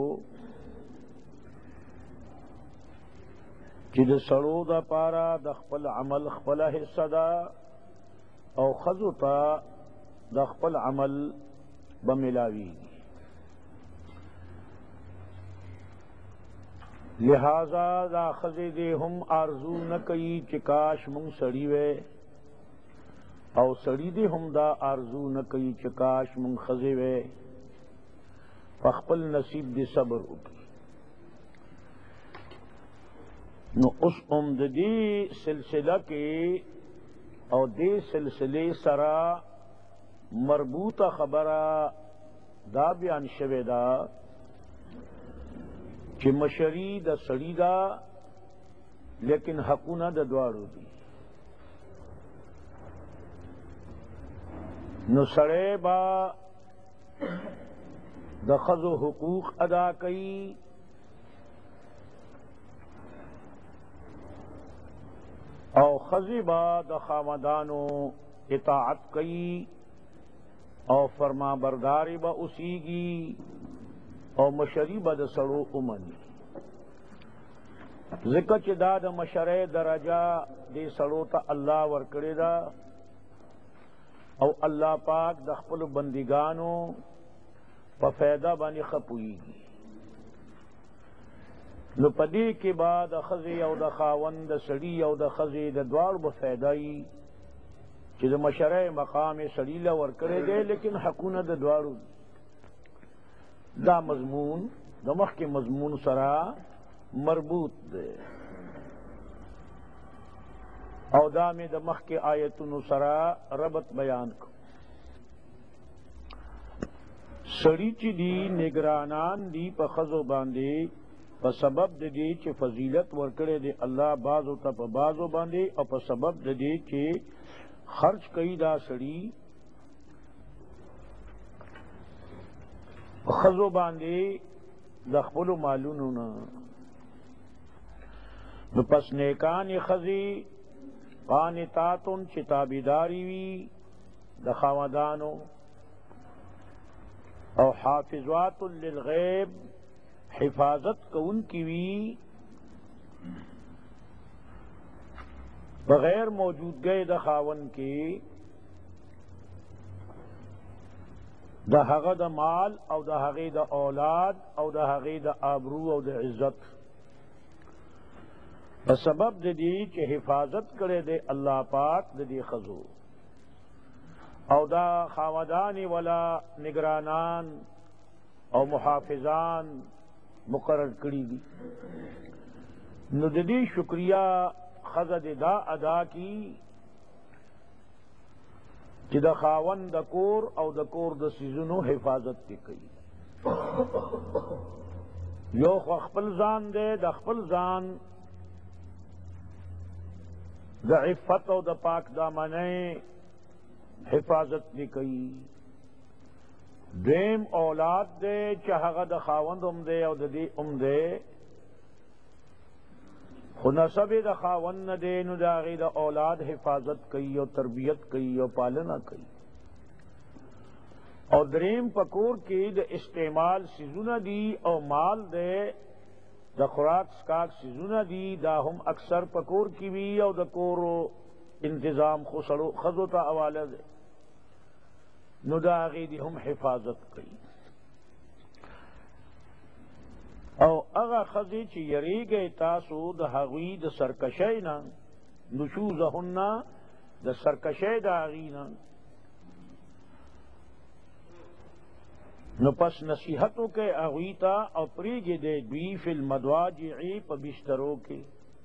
چې د سړو د پاره د خپل عمل خپل حصہ دا او خزو ته د خپل عمل بملاوي لہذا دا خزی دے ہم آرزو نہ کئی چې کاش مونږ سړی وے او سړی دے ہم دا آرزو نہ کئی چې کاش مونږ خزی وے فخپل نصیب دے صبر وکړي نو اس عمدگی سلسلہ کے اور دے سلسلے سرا مربوطہ خبرہ دا بیان شوے دا کہ مشری دا سڑی دا لیکن حقونا دا دوارو دی نو سڑے با دا خز و حقوق ادا کئی او خزی با د خامدانو اطاعت کئی او فرما برداری با اسیگی او مشری با د سڑو امنی ذکر چی دا د مشرے درجہ دے سڑو تا اللہ ورکڑی دا او اللہ پاک د خپل بندگانو پا فیدہ بانی خپویگی نو پدی کے بعد خزی او د خاوند سڑی او د خزی د دوار بفیدائی چی د مشرع مقام سڑی لور کرے گئے لیکن حقون د دوارو دا مضمون د مخ کے مضمون سرا مربوط دے او دا میں د مخ کے آیتن سرا ربط بیان کو سړی چې دی نگرانان دی په ښځو باندې په سبب د دې چې فضیلت ورکړی دی الله بعضو ته په بعضو باندې او په سبب د دې چې خرچ کوي دا سړی په ښځو باندې د خپلو مالونو نه. نو پس نیکانې ښځې قانتاتن چې تابعداري وي د خاوندانو او حافظات للغیب حفاظت کون کی وی بغیر موجودگی د خاون کی د هغه د مال او د هغه د اولاد او د هغه د آبرو او د عزت په سبب د دې چې حفاظت کړي دی الله پاک د دې خزو او دا خاوندان ولا نگرانان او محافظان مقرر کړي دي. نو د دې شکریہ خزه د دا ادا کی چې د خاوند د کور او د کور د سیزونو حفاظت دی کوي. یو خپل ځان دی د خپل ځان د عفت او د پاک دامنۍ حفاظت دی کوي. دویم اولاد دے چې هغه د خاوند هم دی او د دې هم دی خو نسب د خاوند نه دی نو د هغې د اولاد حفاظت کوي او تربیت کوي او پالنه کوي. او دریم په کور کې د استعمال سیزونه دي او مال دی د خوراک سکاک سیزونه دي دا هم اکثر په کور کې وي او د کور انتظام خو ښځو ته حواله دی نو دا هغې دی هم حفاظت کوي. او هغه ښځې چې یریږئ تاسو د هغوی د سرکشۍ نه نشوزهن د سرکشۍ د هغې نه نو پس نصیحت وکئ هغوی ته او پرېږدئ دوی فی المضاجع په بسترو کې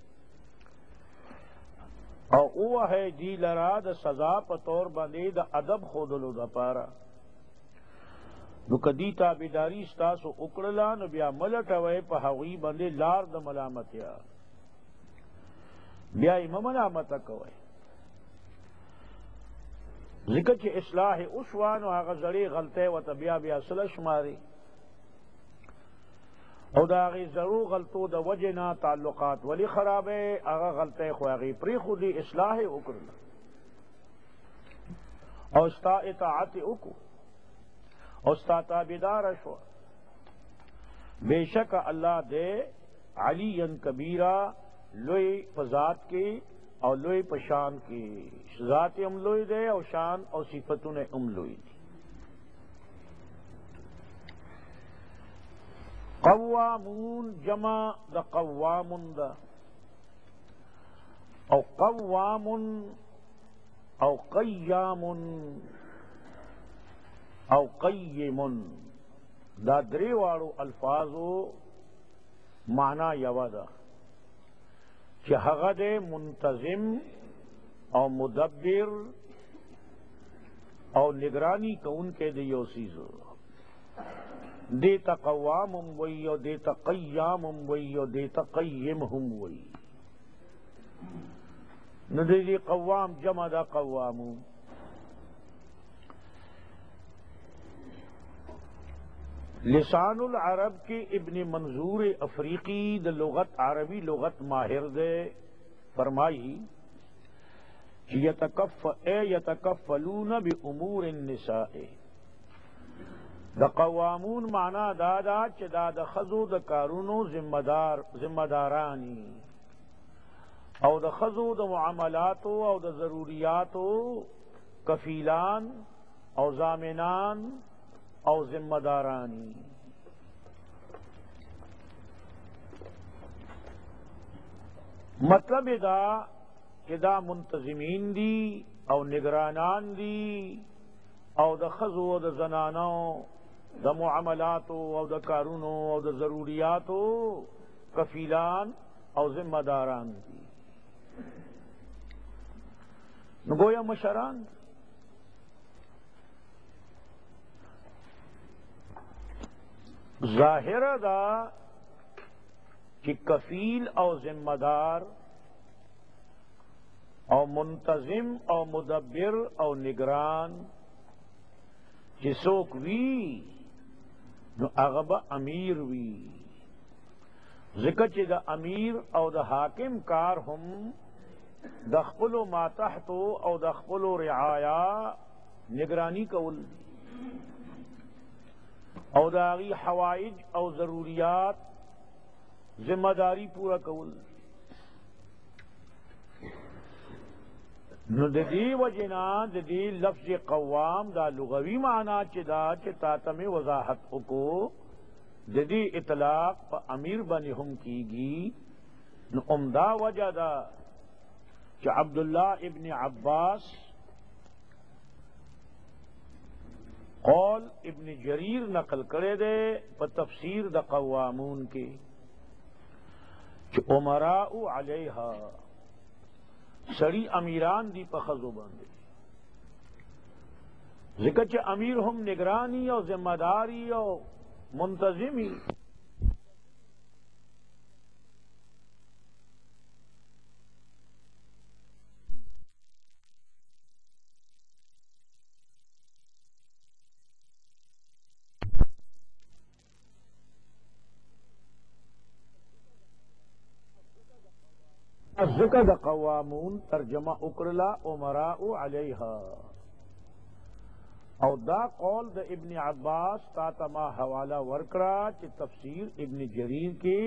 او اوه دی لرا د سزا په طور باندې د ادب ښودلو دپاره. نو که دی تابعداري ستاسو وکړله نو بیا مه لټوئ په هغوی باندې لار د ملامتیا بیا یې مه ملامته کوئ ځکه چې اصلاح وشوه نو هغه زړې غلطۍ ورته بیا سله شماري او د هغې زړو غلطو د وجې نه تعلقات ولې خرابې هغه غلطۍ خو هغې پرېښودې اصلاح یې وکړله او ستا اطاعت یې وکړو او ستا تابعداره شوه. بېشکه الله دی علیا کبیره لوی په ذات کې او لوی په شان کې ذات هم لوی دی او شان او صفتونه هم لوی دي. قوامون جمع د قوامون دا او قوامون او قیامون او قیمون دا درې واړو الفاظو معنا یوه ده چې هغه دی منتظم او مدبر او نگرانی کوونکی د یو څیزو دیتا قوام هم وی او دیتا قیام هم وی او دیتا قیم هم وی. نو دی قوام جمع دا قوامو. لسان العرب کی ابن منظور افریقی دا لغت عربی لغت ماہر دے فرمائی یتکفلون بامور النساء د قوامون معنا دادا چې دا د ښځو د کارونو ذمہ دارانی او د ښځو د معاملاتو او د ضروریاتو کفیلان او ضامنان او ذمہ دارانی. مطلب دا کہ دا منتظمین دی او نگرانان دی او د ښځو او د زنانو د معاملاتو او د کارونو او د ضروریاتو کفیلان او ذمہ داران دی. نو گویا مشران ظاہر دا کہ کفیل او ذمہ دار او منتظم او مدبر او نگران چسوک وی نو اغبا امیر وی ذکر چی دا امیر او دا حاکم کار ہم دخپلو ماتحتو او دخپلو رعایا نگرانی کول او داغی حوائج او ضروریات ذمہ داری پورا کول نو دی وجنا دی لفظ قوام دا لغوی معنی چدا چتا تم وضاحت اکو دی اطلاق پا امیر بنی ہم کی گی نو عمدہ وجہ دا کہ عبداللہ ابن عباس قول ابن جریر نقل کرے دے پا تفسیر دا قوامون کے کہ امراء علیہا سڑی امیران دی پخزو باندے ذکر چھ امیر ہم نگرانی اور ذمہ داری اور منتظمی ذکر دا قوامون ترجمہ اکرلا امراء علیہا او دا قول دا ابن عباس تاتما حوالہ ورکرا چی تفسیر ابن جریر کی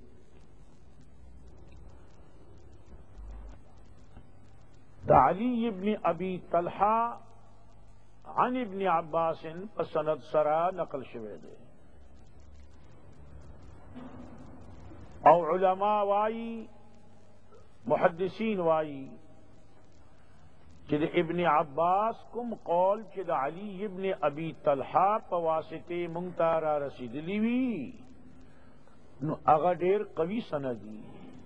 دا علی ابن ابی طلحہ عن ابن عباس پسند سرا نقل شوے دے او علماء وائی محدثین وائی چد ابن عباس کم قول چد علی ابن ابی طلحہ پواسطے منگتارا رسید لیوی نو اغا دیر قوی سندی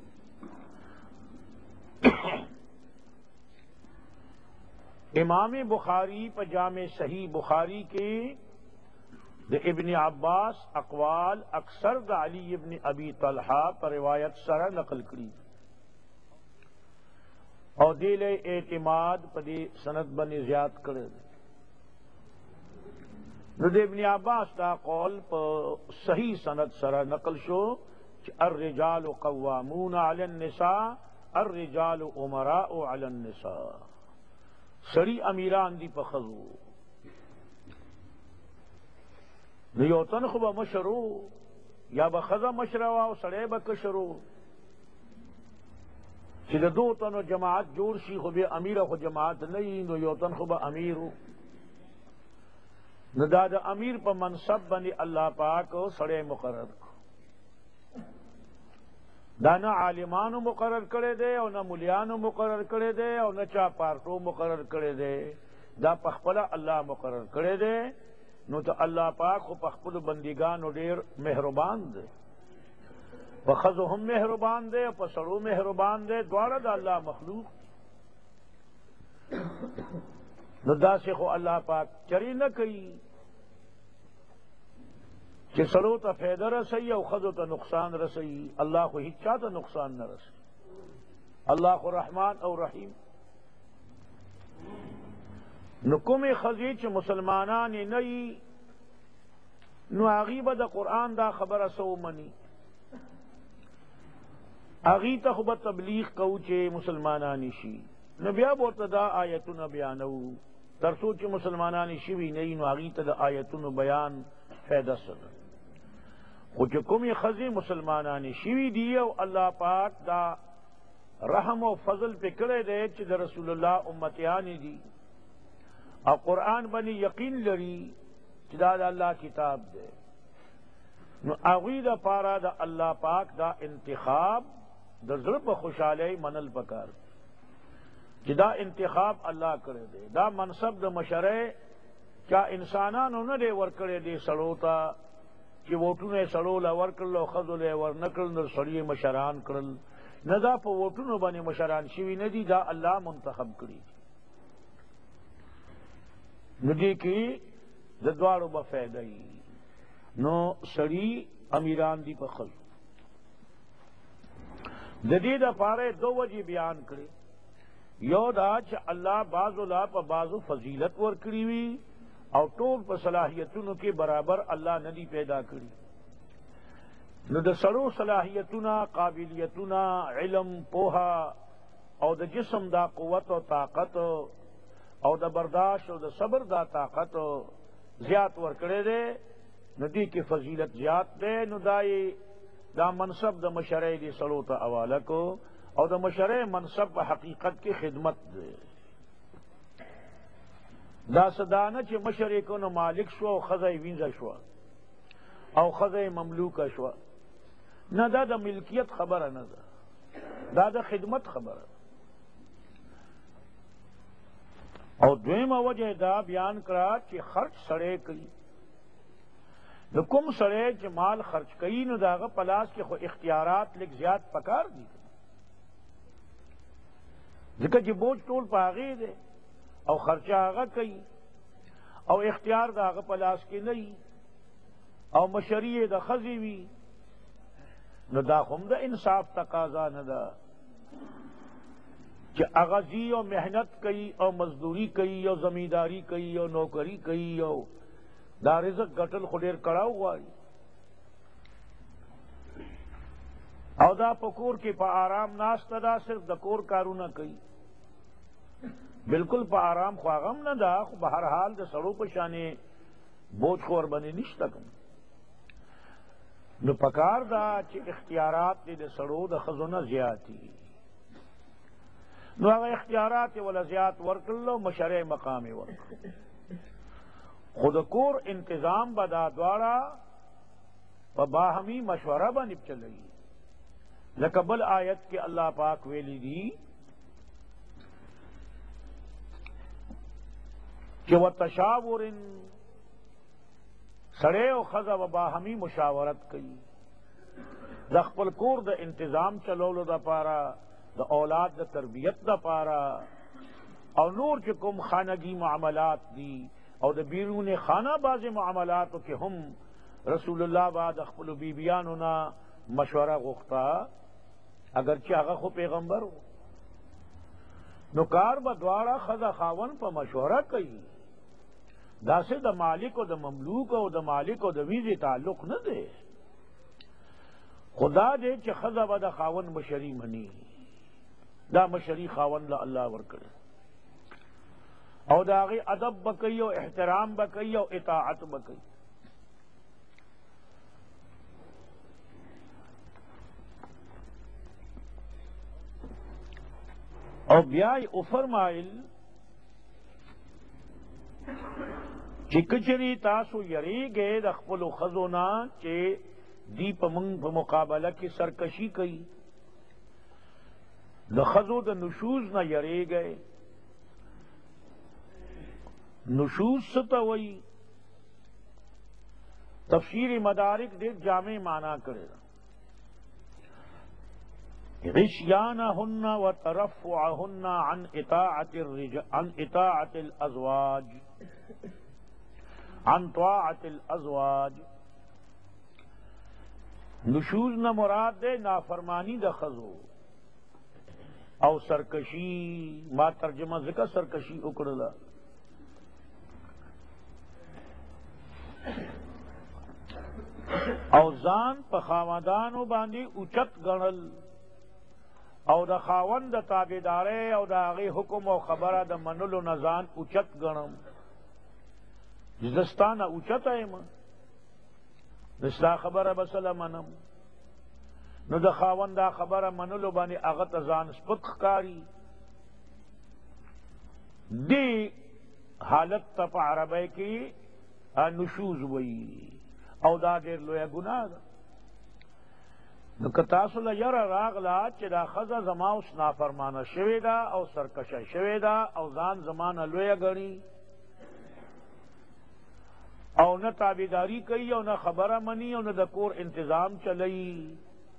امام بخاری پا جامع صحیح بخاری کے دا ابن عباس اقوال اکثر دا علی ابن ابی طلحہ پر روایت سرا نقل کری اور دل اعتماد پدی سند بنی زیاد کرے رد ابن عباس تا قول پا صحیح سند سرا نقل شو الرجال قوامون علی النساء الرجال امراء علی النساء سڑی امیران دی پخضو نیوتن خوبا مشرو یا بخضا مشروا سڑے بکشرو چې د دو تنو جماعت جوړ شي خو به امیر خو جماعت نه وي نو یو تن خو به امیر نو دا د امیر په منصب باندې الله پاک سړی مقرر کو دا نه عالمانو مقرر کړی دی او نه ملیانو مقرر کړی دی او نه چا پارټو مقرر کړی دی دا په خپل الله مقرر کړی دی نو ته الله پاک خو په خپل بندګانو ډیر مهربان دی پخذو ہم مہربان دے پسڑو مہربان دے دوارا دا اللہ مخلوق نو دا سے خو اللہ پاک چری نہ کئی کہ سڑو تا فیدہ رسی او خذو تا نقصان رسی اللہ خو ہچا تا نقصان نہ رسی اللہ خو رحمان او رحیم نکم خزی چ مسلمانان نئی نو عغیب دا قرآن دا خبر سو منی اغی تخب تبلیغ کوچے مسلمانانی شی نبیا بورتا دا آیتون بیانو ترسو چے مسلمانانی شیوی نئی نو اغی تا دا آیتون بیان فیدہ سر خوچ کمی خزی مسلمانانی شیوی دیو اللہ پاک دا رحم و فضل پہ کرے دے چے دا رسول اللہ امتیانی دی اور قرآن بنی یقین لری چے دا اللہ کتاب دے نو اغی دا پارا دا اللہ پاک دا انتخاب در ضرب خوشحالی منل پکار کہ دا انتخاب اللہ کرے دے دا منصب دا مشرے کیا انسانانو نہ دے ور کرے دے سڑو تا کہ ووٹو نے سڑو لا ور کرلو خذو لے ور نکل در سڑی مشران کرل نہ دا پا ووٹو نو بانی مشران شوی ندی دا اللہ منتخب کری ندی کی ددوارو بفیدئی نو سړی امیران دی په ښځو. د دې دپاره دو وجې بیان کړي. یو دا چې الله بعضو لا په بعضو فضیلت ورکړي وي او ټول په صلاحیتونو کې برابر الله نه دی پیدا کړي. نو د سړو صلاحیتونه، قابلیتونه، علم، پوهه او د جسم دا قوت او طاقت او د برداشت او د صبر دا طاقت زیات ورکړی دی، نو دې کې فضیلت زیات دی. نو دا منصب د مشرۍ دې سړو ته حواله کو او د مشرۍ منصب په حقیقت کې خدمت دی. دا صدانه چې مشرې کو نو مالک شو او ښځه یې وینځه شوه او ښځه یې مملوکه شوه، نه دا د ملکیت خبره نه ده، دا د خدمت خبره. او دویمه وجه دا بیان کړه چې خرچ سړی کوي. د کوم سړی چې مال خرچ کوي نو د هغه په لاس کې خو اختیارات لږ زیات پکار دي، ځکه چې بوج ټول په هغې دی او خرچه هغه کوي او اختیار د هغه په لاس کې نه وي او مشري یې د ښځې وي، نو دا خو هم د انصاف تقاضا نه ده چې هغه ځي او محنت کوي او مزدوری کوي او زمینداری کوي او نوکری کوي او دا رزق ګټل خو ډېر کړاو غواړي او دا په کور کې په آرام ناسته ده، صرف د کور کارونه کوي. بالکل په آرام خو هغه هم نه ده، خو به هر حال د سړو په شانې بوج خو ورباندې نشته کوم. نو پکار ده چې اختیارات دې د سړو د ښځو نه زیاتي، نو هغه اختیارات یې وله زیات ورکړل او مشرۍ مقام یې ورکړ. خو د کور انتظام به دا دواړه په باهمي مشوره باندې چلوي. لکه بل آیت کې اللہ پاک ویلی دی کہ وتشاور سړی او ښځه به باهمي مشاورت کوي د خپل کور د انتظام چلولو دپاره، د اولاد د تربیت دپاره او نور چې کوم خانگی معاملات دي او د بیرون خانه بعض معاملاتو کې هم رسول الله با د خپلو بیبیانو نه مشوره غوښته، اگرچہ هغه خو پیغمبر و. نو کار به دواړه ښځه خاوند په مشوره کوي، داسې د مالک او د مملوک او د مالک او د ویزې تعلق نه دی. خدا دې چې ښځه به د خاوند مشري مني، دا مشري خاوند له الله ورکړي او د هغې ادب به کوي او احترام به کوي او اطاعت به کوي. او بیا یې وفرمایل چې کچري تاسو یریږئ د خپلو ښځو نه چې دی په موږ په مقابله کې سرکشي کوي، د ښځو د نشوز نه یریږئ. نشوز څه ته وایي؟ تفسیر مدارک ډېر جامع معنا کړی ده. غشیانهن وترفعهن عن اطاعة الازواج، عن طاعة الازواج. نشوز نہ مراد دے نافرمانی د ښځو او سرکشی، ما ترجمه ذکر سرکشی اکڑلا. او ځان په خاوندانو باندې اوچت ګڼل او د خاوند د تابعدارۍ او د هغې حکم او خبره د منلو نه ځان اوچت ګڼم، زه ستا نه اوچته یم، د ستا خبره به سله منم. نو د خاوند دا خبره منلو باندې هغه ته ځان سپک ښکاري. دې حالت ته په عربۍ کې نشوز وایي او دا ډېر لویه ګناه ده. نو که تاسو له یره راغله چې دا ښځه زما اوس نافرمانه شوې ده او سرکشه شوې ده او ځان زما نه لویه ګڼي او نه تابعداري کوي او نه خبره مني او نه د کور انتظام چلوي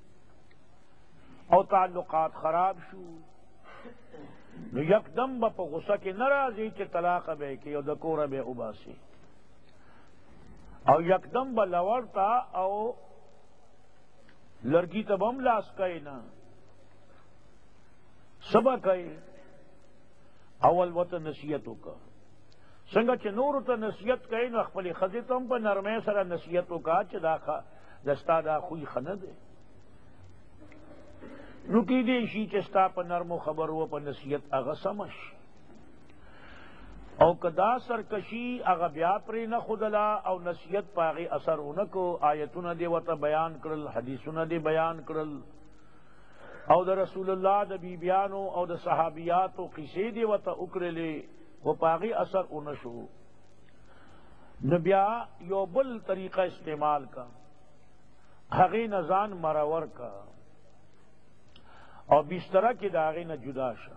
او تعلقات خراب شو، نو یکدم به په غصه کې نه راځي چې طلاق به یې کوي او د کوره به یې وباسي. او یکدم بلور تا او لرگی تب ہم لاس کئی نا سبا کئی اول وط نصیحتو کا سنگا چه نورو تا نصیحت کئی نو اخپلی خزی تم پا نرمے سر نصیحتو کا چه دستا دا خوی خند ہے نو کی دیشی چستا پا نرمو خبرو پا نصیحت اغا سمش او کدا سرکشی اغا بیا پری نخودلا او نصیحت پاغی اثر اونکو آیتون دی وطا بیان کرل حدیثون دی بیان کرل او دا رسول اللہ دا بیبیانو او دا صحابیاتو قصے دی وطا اکرلی و پاغی اثر اونشو نبیا یو بل طریقہ استعمال کا حقی نزان مرور کا اور بسترہ کی داغی نہ جدا شا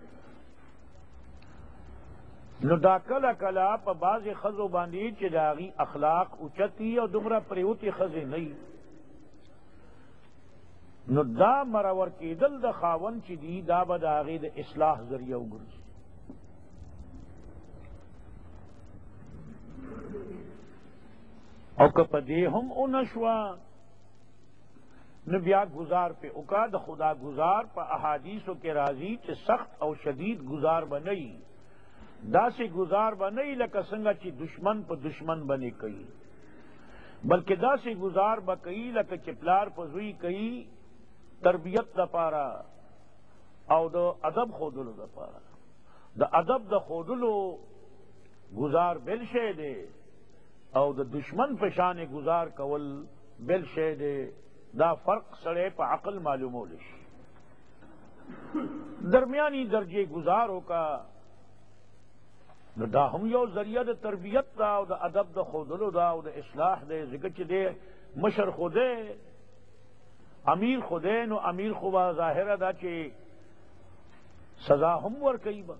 نو دا کلا کلا پا باز خزو باندی چی داغی اخلاق اچتی اور دمرا پریوتی خزی نئی نو دا مرور کی دل دا خاون چی دی دا با داغی دا اصلاح ذریعہ گرزی او کپا دے ہم اونشوا نو بیا گزار پہ اکا دا خدا گزار پا احادیثو کے راضی چی سخت او شدید گزار بنئی دا سے گزار بنئی لکا سنگا چی دشمن پا دشمن بنے کئی بلکہ دا سے گزار با کئی لکا چی پلار پا زوی کئی تربیت دا پارا او دا ادب خودلو دا پارا دا ادب دا خودلو گزار بل شے دے او دا دشمن پشان گزار کول بل شے دے دا فرق سڑے پا عقل معلومو لش درمیانی درجے گزاروں کا دا ہم یو ذریعہ دا تربیت دا او دا ادب دا خودلو دا او دا اصلاح دے ذکر چی دے مشر خودے امیر خودے نو امیر خوبا ظاہرہ دا چی سزا ہم ور کئی با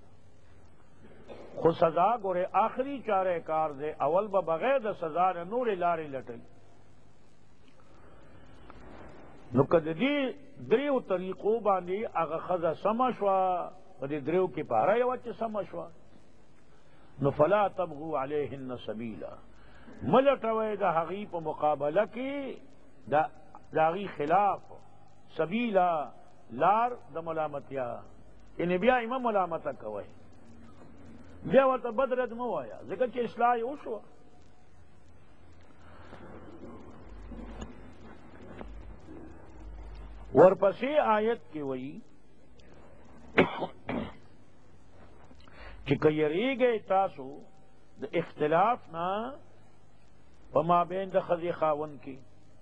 خود سزا گورے آخری چارے کار دے اول با بغیر دا سزا نے نور لارے لٹئی نو کد دی دریو طریقو باندی اگا خزا سمشوا دی دریو کی پارا یو چی سمشوا نو فلا تبغوا علیہن سبیلا ملٹوے دا حقیب مقابلہ کی داغی خلاف سبیلا لار دا ملامتیا یعنی بیا امام ملامتا کوئے بیا ورطا بدرد موایا ذکر چی اصلاحی اوشوا ورپسی آیت کی وئی کہ یری گئے تاسو دا اختلاف نا پما بین دا خزی خاون کی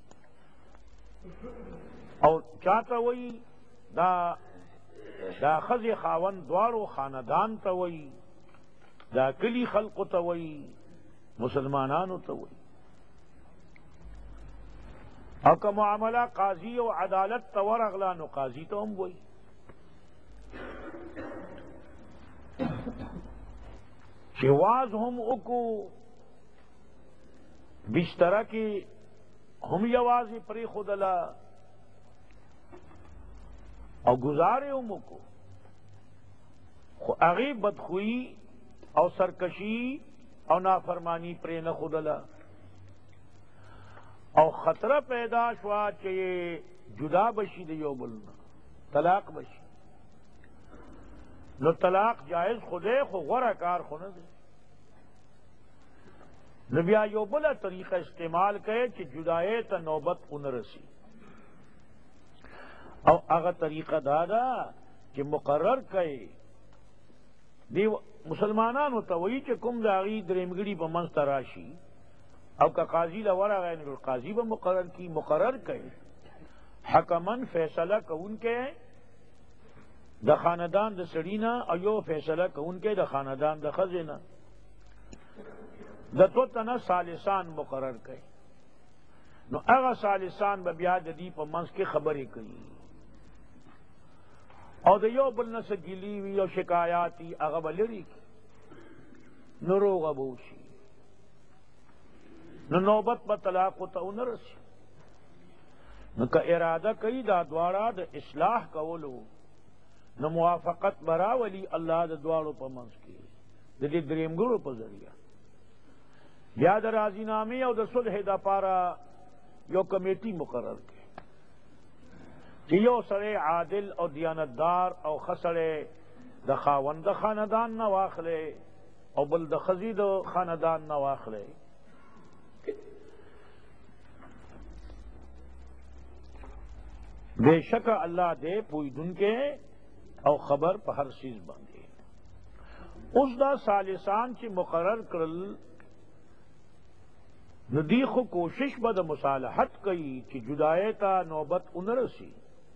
اور چاہتا وئی دا خزی خاون دوارو خاندان تا وئی دا کلی خلق تا وئی مسلمانانو تا وئی او کا معاملہ قاضی و عدالت تور اغلا نو قاضی تو ہم وئی شواز ہم اکو بسترہ کی ہم یوازی پری خودلا او گزارے ہم اکو اغیب بدخوئی او سرکشی او نافرمانی پری نہ خودلا او خطرہ پیدا شوا چاہیے جدا بشی دیو بلنا طلاق بشی نو طلاق جائز خودے خو غورا کار خونا دے نبیا یو بلا طریقہ استعمال کرے کہ جدائے تا نوبت انرسی او اگا طریقہ دادا کہ مقرر کرے دی مسلمانانو توئی چھ کم داغی درمگڑی پا منز تراشی او کا قاضی لورا غیر نگر قاضی با مقرر کرے حکمن فیصلہ کون کے دا خاندان دا سڑینا او یو فیصلہ کون کے دا خاندان دا خزینا دا تو تنا سالسان مقرر کرے نو اغا سالسان با بیا دی پا منز کی خبری کئی او دا یو بلنا سا گلیوی او شکایاتی اغا بلری کی نو روغا بوشی نو نوبت با طلاق تا نرسی نو کا ارادہ کئی دا دوارا دا اصلاح کولو نو موافقت براولی اللہ دا دوارو پا منز کی دا دی دریمگرو پا ذریعہ بیا د راضینامې او د صلح دپاره یو کمیټي مقرر کړي چې یو سړی عادل او دیانتدار او ښه سړی د خاونده خاندان نه واخلی او بل د ښځې د خاندان نه واخلی. بے شک اللہ دے پویدونکے او خبر په هر چیز باندې. اوس دا ثالثان چې مقرر کړل نو دی خو کوشش به د مصالحت کوي چې جدای ته نوبت ونرسي،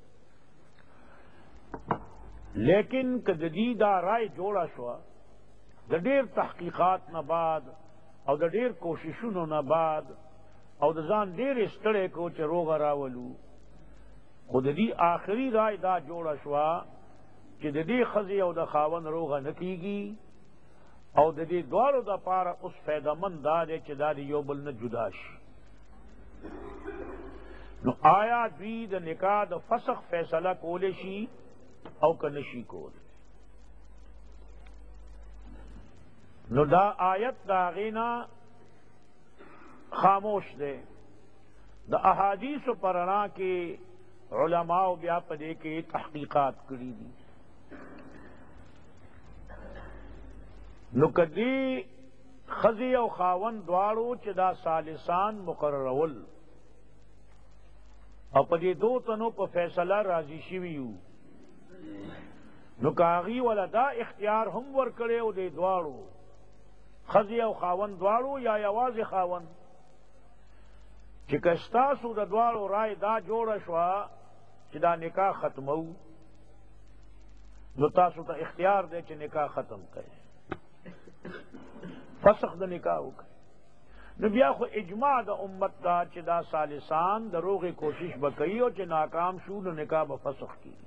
لیکن که د دې دا رائے جوړه شوه د ډېر تحقیقات نه بعد او د ډېر کوششونو نه بعد او د ځان ډېر ستړی کو چې روغه راولو، خو د دې آخري رائے دا جوړه شوه چې د دې ښځې او د خاوند روغه نه کیږي او د دې دواړو دپاره اوس فایدهمند دا دی چې دا د یو بل نه جدا شي. نو آیا دوی د نکاح د فسخ فیصله کولی شي او که نشي کولی؟ نو دا آیت د هغې نه خاموش دی. د احادیثو په رڼا کې علماء بیا په دې کې تحقیقات کړي دي. نو کدی ښځې او خاوند دواړو چې دا ثالثان مقررول او په دې دو تنو په فیصله راضي شوي یو، نو که هغې وله دا اختیار هم ورکړی او دې دواړو ښځې او خاوند دواړو یا یوازې خاوند چې که ستاسو د دواړو رای دا جوړه شوه چې دا نکاح ختمو، نو تاسو ته اختیار دی چې نکاح ختم کړئ، فسخ د نکاح وکړئ. نو بیا خو اجماع د امت دا چې دا ثالثان د روغې کوشش به کوي او چې ناکام شو نو نکاح به فسخ کیږي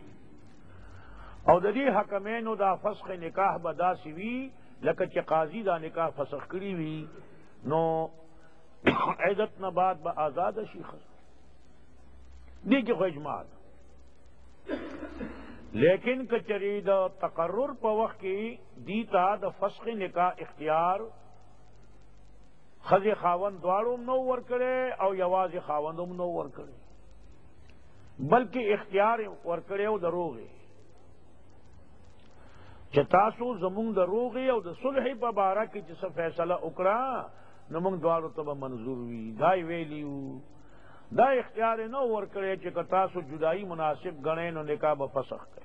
او د دې حکمینو دا فسخ نکاح به داسې وي لکه چې قاضي دا نکاح فسخ کړي وي، نو عدت نه بعد به آزاده شي ښځه. دې کې خو اجماع ده. لیکن که چرې د تقرر په وخت کې دې ته د فسخ نکاح اختیار ښځې خاوند دواړو هم نو ورکړی او یوازې خاوند هم نو ورکړی، بلکې اختیار ورکړی او د روغې چې تاسو زمونږ د روغې او د صلحې په باره کې چې څه فیصله وکړه نو موږ دواړو ته به منظور وي. دا یې ویلي وو، دا اختیار یې نه ورکړی چې که تاسو جدائی مناسب ګڼئ نو نکاح به فسخ کړئ.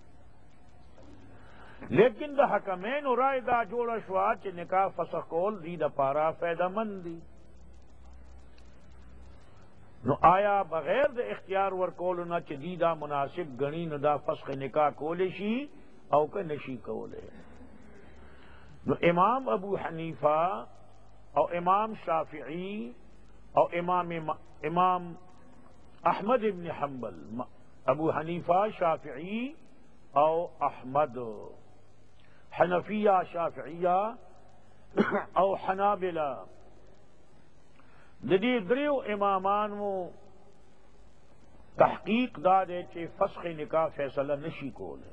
لیکن د حکمینو رائے دا جوړه شوه چې نکاح فسخ کول دې دپاره فایدهمند دي. نو آیا بغیر د اختیار ورکولو نه چې دې دا مناسب ګڼي نو دا فسخ نکاح کولی شي او که نشي کولی؟ نو امام ابو حنیفہ او امام شافعی او امام احمد ابن حنبل، ابو حنیفہ شافعی او احمد، حنفیہ شافعیہ او حنابلہ، د دې دریو امامانو تحقیق دا دی چې فسخ نکاح فیصله نشي کولی،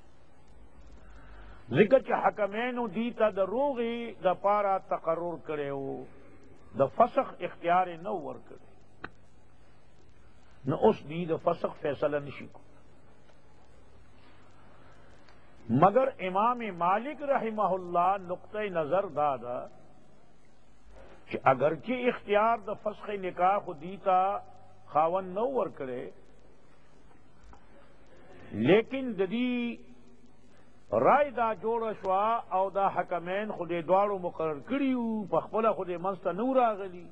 ځکه چې حکمینو دې ته د روغې دپاره تقرر کړی و، د فسخ اختیار یې نه ورکړی، نو اوس دې د فسخ فیصله نشي کولی. مگر امام مالک رحمہ اللہ نقطہ نظر دادا کہ اگرچہ اختیار د فسخ نکاح خو دیتا خاون نو ورکړي، لیکن د دې رائے دا جوړه شوه او دا حکمین خو دې دواړو مقرر کړي وو، په خپله خو دې منځ ته نه راغلي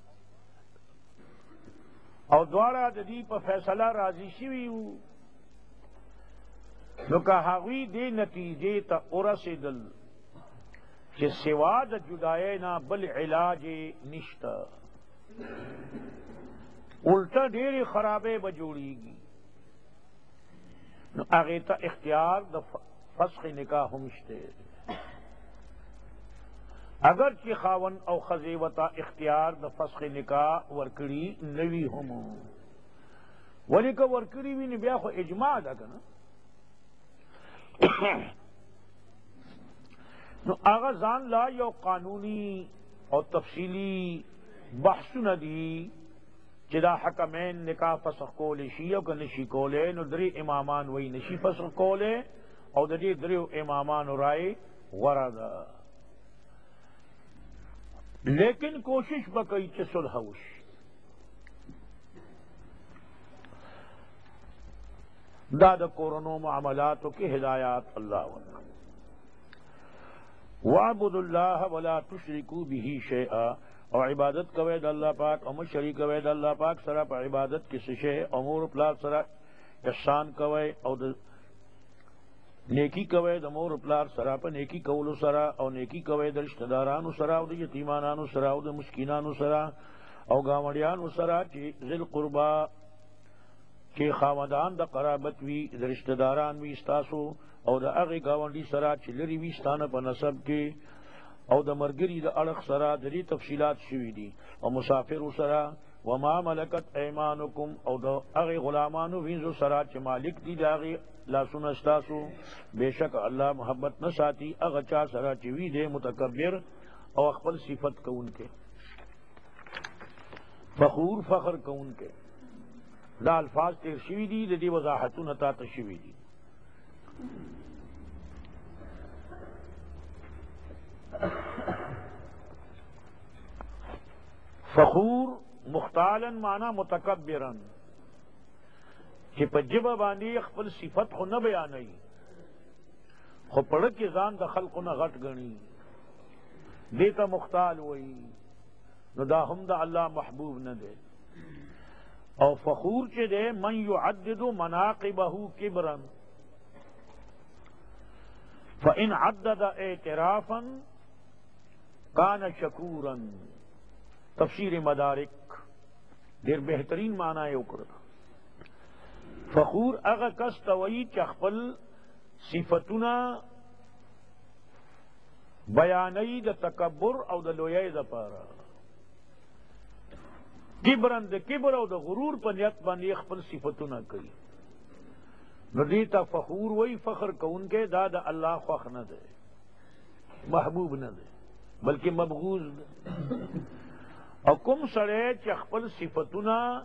او دواړه د دې په فیصله راضي شوي وو، نو که هغوی دې نتیجې ته ورسېدل چې سوا د جدایۍ نه بل علاج نشته، الټه ډېرې خرابۍ به جوړېږي، نو هغې ته اختیار د فسخ نکاح هم شته. اگر چې خاوند او ښځې ورته اختیار د فسخ نکاح ورکړي نه وي هم، ولې که ورکړي وي نو بیا خو اجماع ده که نه، نو هغه ځان لا یو قانوني اور تفصیلی بحثونه دي چې دا حکمین نکاح فسخ کولی شي او که نشي کولی، نو درې امامان وایي نشي فسخ کولی او د دې دریو امامانو رائے غوره ده. لیکن کوشش بکئی چې صلح وشي. دا د کورنو معاملاتو کې ہدایات اللہ ورکړي. وَاعْبُدُوا اللَّهَ وَلَا تُشْرِكُوا بِهِ شَيْئًا، اور عبادت کوئے د اللہ پاک او مشرک کوئے د اللہ پاک سره په عبادت کې څه شی امور پلار سره احسان کوئے او د نیکی کوئے د مور پلار سره په نیکی کولو سره او نیکی کوئے د رشتہ دارانو سره او د یتیمانانو سره او د مسکینانو سره او گاونډیانو سره چې ذل قربا چې خاوندان د قرابت وی د رشتہ داران وی ستاسو او د هغه گاونډي سره چې لري وی ستانه په نسب کې او د مرګري د اړخ سره د دې تفصیلات شوي دي، او مسافر سره وما ملکت ایمانکم او د هغه غلامانو وینځو سره چې مالک دي د هغه لاسونه ستاسو. بېشک الله محبت نه ساتي هغه چا سره چې وی دی متکبر او خپل صفت کوونکې فخور فخر کوونکې. دا الفاظ تیر شوي دي، د دې وضاحتونه تا ته شوي دي. فخور مختالا معنی متکبرن، چې په جبه باندې خپل صفت خو نه بیانوي خو پړه کې ځان د خلقو نه غټ ګڼي، دې ته مختال وایي. نو دا هم د الله محبوب نه دی. او فخور چې دی من یعدد مناقبه کبرا فإن عدد اعترافا کان شکورا. تفسیر مدارک ډېر بهترین معنی یې وکړه. فخور هغه کس ته وایي چې خپل صفتونه بیانوي د تکبر او د لویۍ دپاره، کبرن د کبر او د غرور په نیت باندې خپل صفتونه کوي. نو دې ته فخور وایي. فخر کوونکی دا د الله خوښ نه دی، محبوب نه دی، بلکې مبغوض دی. او کوم سړی چې خپل صفتونه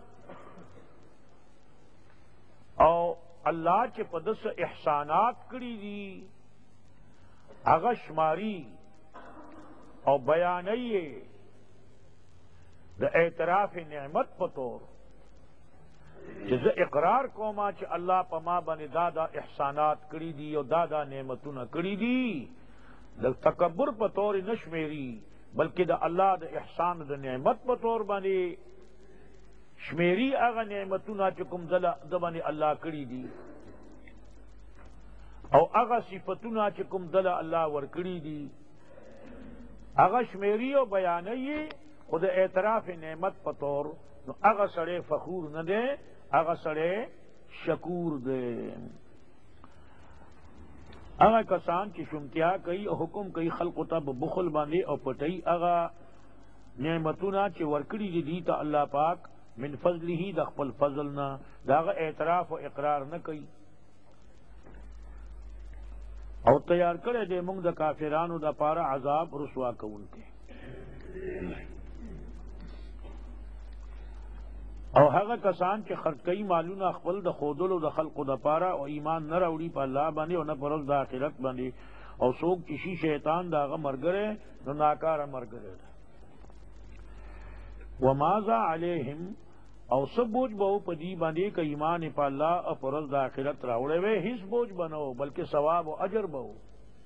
او الله چې په دسه احسانات کړي دي هغه شماري او بیانوي د اعتراف نعمت په طور چې زه اقرار کوما چې الله په ما باندې دا احسانات کړي دي او دا نعمتونه کړي دي، د تکبر په طور نشمیري بلکې د الله د احسان د نعمت په طور باندې شمیری هغه نعمتونه چې کوم د باندې الله کړي دي او هغه صفتونه چې کوم دله الله ورکړي دي هغه شمیری او بیانوي خو د اعتراف نعمت په طور. نو هغه سړی فخور نه دی، هغه سړی شکور دی. هغه کسان چې شمتیا کوي او حکم کوي خلقو ته په بخل باندې او پټي هغه نعمتونه چې ورکړي دي دي ته الله پاک من فضله د خپل فضل نه، دا هغه اعتراف او اقرار نه کوي. او تیار کړی دی موږ د کافرانو دپاره عذاب رسوا کوونکی. او هغه کسان چې خرج کوي مالونه خپل د ښودلو د خلقو دپاره او ایمان نه راوړي په الله باندې او نه په ورځ د آخرت باندې، او څوک چې شي شیطان د هغه ملګری نو ناکاره ملګری دی. وماذا علیہم، او څه بوج به و په دې باندې که ایمان په الله او په ورځ د آخرت راوړی وی، هیڅ بوج به نه و بلکې ثواب او اجر به و.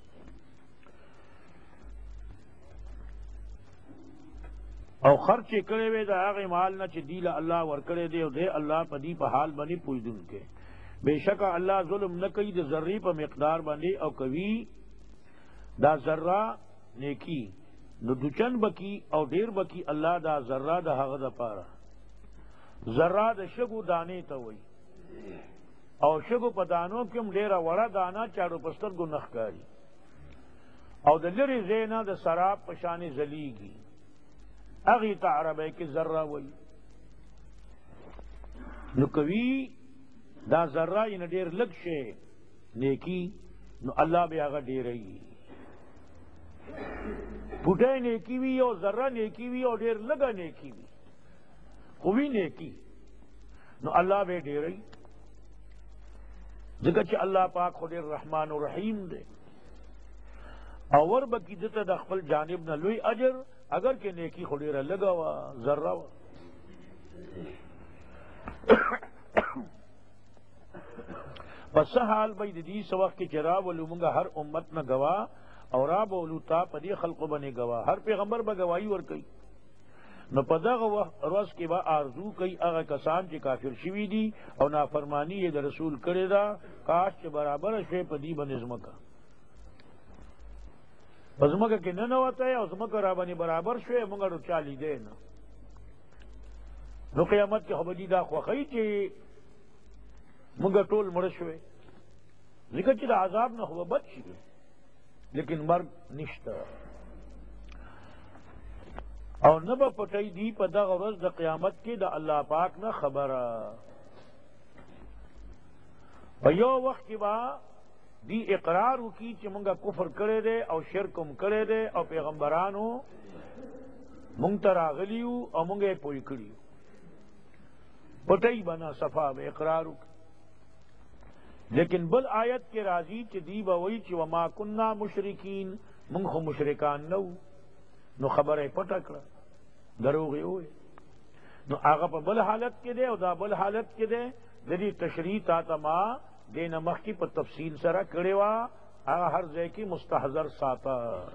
او خرچ یې کړی وی د هغې مال نه چې دی له الله ورکړی دی او دی الله په دې په حال باندې پوهېدونکی. بېشکه الله ظلم نه کوي د ذرې په مقدار باندې، او کوي دا ذره نیکی نو دوچن بکی او ډیر بکی الله دا ذره د هغه دپاره. ذره د شګو دانې ته وایي، او شګو په دانو کې هم ډېره وړه دانه چاړو په سترګو نه ښکاري او د لرې ځای نه د سراب په شانې ځلیږي، هغې ته عربی کې ذره وایي. نو کوي دا ذره یې نه ډېر لږ شی نیکي نو الله بیا هغه ډېروي. پھوٹے نیکی وی او ذرہ نیکی وی او ډیر لگا نیکی وی خوی نیکی نو الله به ډیرې ځکه چې الله پاک خو ډیر رحمان و رحیم دی او ور بکی دته د خپل جانب نه لوی اجر اگر کې نیکی خو ډیره لگا وا ذره وا پس حال بید دی سوق کی چرا ولو منگا ہر امت نہ گوا اور راب ولو تا پدی خلق بنے گوا ہر پیغمبر با گواہی ور کئی نو پدغه روز کې با آرزو کوي هغه کسان چې کافر شوي دي او نافرمانی یې د رسول کړی دا کاش چې برابر شي په دې باندې ځمکه په ځمکه کې نه نوته او ځمکه را باندې برابر شوی موږ ورو چالي دی نه نو قیامت کې خو دا خوښي چې موږ ټول مړ شوی ځکه چې د عذاب نه خو بچ شي لیکن مرګ نشته او نه به پټی دی په دغه ورځ د قیامت کې د الله پاک نه خبره په یو وخت کې به دی اقرار وکړي چې مونږه کفر کړی دی او شرک هم کړی دی او پیغمبرانو مونږ ته راغلي یو او مونږ یې پوه کړي یو پټی به نه صفا به اقرار وکړي لیکن بل آیت کې راځي چې دی به وایي چې وما کنا مشرکین مونږ خو مشرکان نه وو نو خبره پټه کړه دروغ یې وویل نو هغه په بل حالت کې دی او دا بل حالت کې دی د دې تشریح تا ته ما دې نه مخکې په تفصیل سره کړې وه هغه هر ځای کې مستحضر ساته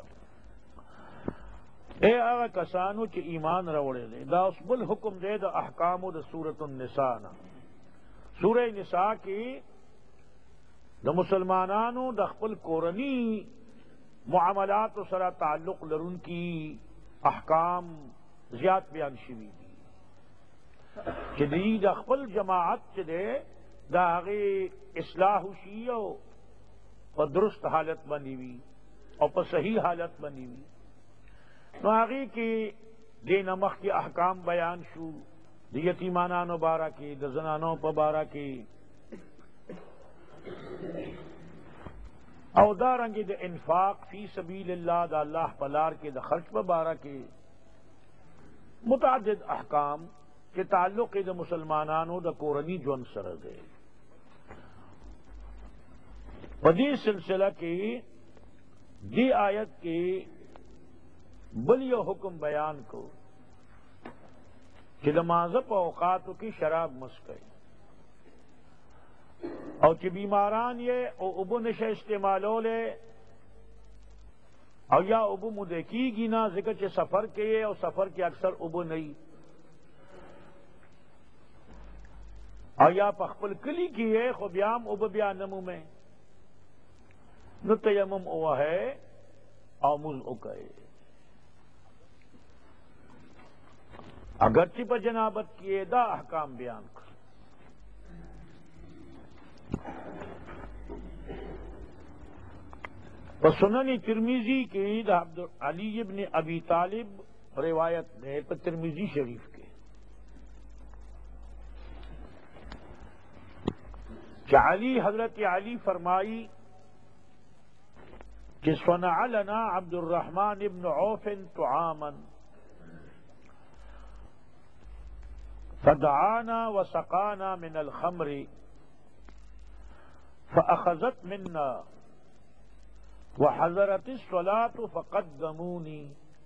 اے هغه کسانو چې ایمان راوړی دی دا اوس بل حکم دی د احکامو د سورة النساء نه سورہ نساء کې د مسلمانانو د خپل کورنی معاملات سره تعلق لرون کی احکام زیات بیان شوی دی چې دی د خپل جماعت چې دی دا هغه اصلاح شي او په درست حالت باندې وي او په صحیح حالت باندې وي نو هغه کې د نمخ کې احکام بیان شو د یتیمانانو باره کې د زنانو په باره کې او دارنگی د انفاق فی سبیل اللہ دا اللہ پلار کے د خرچ په بارہ کے متعدد احکام کے تعلق د مسلمانانو د کورنی ژوند سره دی په دې سلسله کې دی آیت کې بل یو حکم بیان کو چې د مازه په اوقاتو کې شراب مسکئ او چې بیماران یې او اوبو نشه استعمالولې او یا اوبو موده کیږي نه ځکه چې سفر کې یې او سفر کې اکثر اوبو نه وي او یا په خپل کلي کې یې خو بیا هم اوبه بیا نه مومې نو تیمم ووهئ او مونځ وکئ اگرچہ په جنابت کې دا احکام بیان کړ سنن ترمیزی کی عبد علی ابن ابی طالب روایت ہے ترمیزی شریف کے کہ علی حضرت علی فرمائی کہ صنع لنا عبد الرحمن ابن عوف طعاما فدعانا وسقانا من الخمر فأخذت منا وحضرت الصلاة فقدموني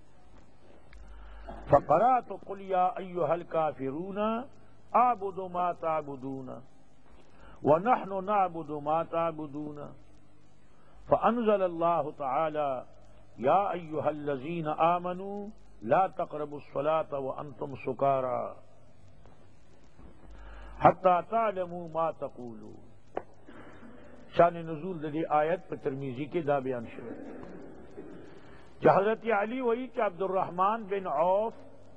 فقرأت قل يا أيها الكافرون أعبد ما تعبدون ونحن نعبد ما تعبدون فأنزل الله تعالى يا أيها الذين آمنوا لا تقربوا الصلاة وأنتم سكارى حتى تعلموا ما تقولون شان نزول دی آیت پر ترمیزی کے دا بیان شوی کہ حضرت علی وہی کہ عبد الرحمن بن عوف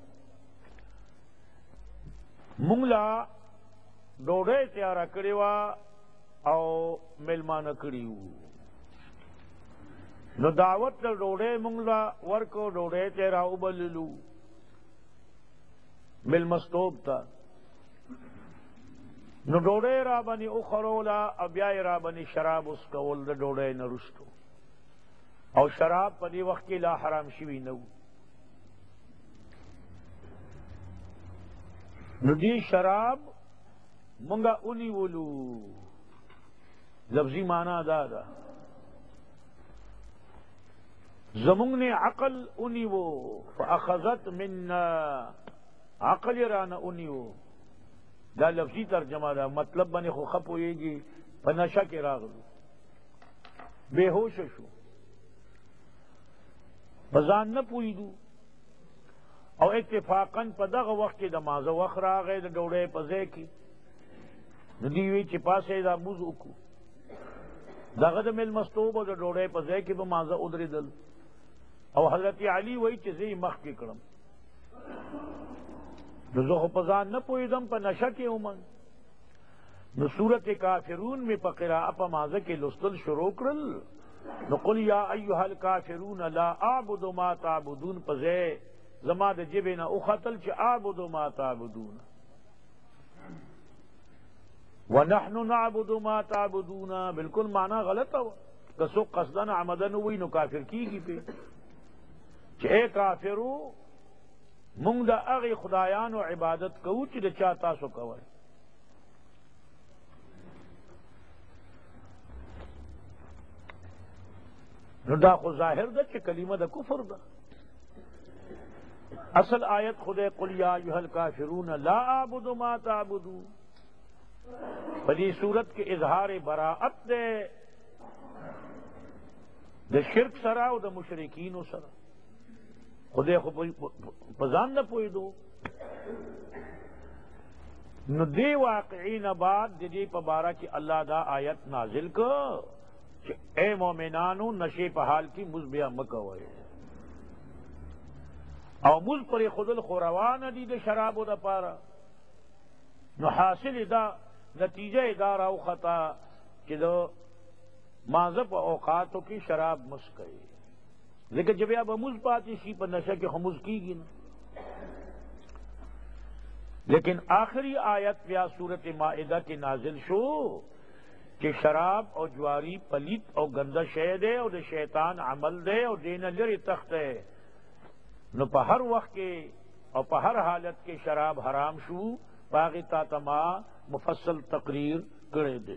منگلا ڈوڑے تیارا کریوا او ملمان کریو نو دعوت در ڈوڑے منگلا ورکو ڈوڑے تیرا ابللو ملمستوب تا نو ډوډۍ را باندې اخروله او بیا یې را باندې شراب اسکول د ډوډۍ نه وروستو او شراب په دې وخت کې لا حرام شوي نه وو. نو دې شراب مونږه ونیولو، لفظی معنی دا ده زمونږ نه عقل ونیو، فاخذت منا عقل رانه ونیو. دا لفظی ترجمه ده، مطلب باندې خو ښه پوهېږي. په نشه کې راغلو، بے ہوش شو، په ځان نه پوهېدو. او اتفاقا په دغه وخت کې د مازه وخت راغی د ډوډۍ په ځای کې. نو دوی وی چې پاسې دا مونځ وکړو، دغه د مېلمستوب او د ډوډۍ په ځای کې به مازه ودرېدل. او حضرت علی وایي چې زه یې مخکې کړم. نو زه خو په ځان نه پوهېدم، په نشه کې ومن. نو صورت کافرون میں په قراءت په مازه کې لوستل شروع کړل. نو قل یا ایها الکافرون لا اعبد ما تعبدون په ځای زما د جبې نه وختل چې اعبد ما تعبدون ونحن نعبد ما تعبدون. بالکل معنی غلطه وه. که څوک قصدن عمدن ووایي نو کافر کیږي پې چې ای کافرو مونږ د هغې خدایانو عبادت کوو چې د چا تاسو کوئ. نو دا خو ظاهر ده چې کلمه د کفر ده. اصل آیت خدای قل یا ایها الکافرون لا اعبد ما تعبدون په دې صورت کې اظهار براءت ده د شرک سره او د مشرکینو سره. خدای خو په ځان نه پوهېدو. نو دې واقعین بعد د دې په باره کې الله دا آیت نازل کړ کہ اے مومنانو نشے په حال کی مز بیا مکوئے. او مز پر خودل خوروان دی د شرابو د پارا. نو حاصل دا نتیجہ دا راو خطا کہ دو مازه په اوقاتو کی شراب مس کئے. لیکن جب اب مز پاتی شی پر نشے کے خمز کیگی نا. لیکن آخری آیت بیا سورت مائدہ کی نازل شو کہ شراب اور جواری پلیت اور گندہ شے دے اور شیطان عمل دے اور دین لری تخت ہے. نو پا ہر وقت کے اور پا ہر حالت کے شراب حرام شو باغی تاتما مفصل تقریر کرے دے.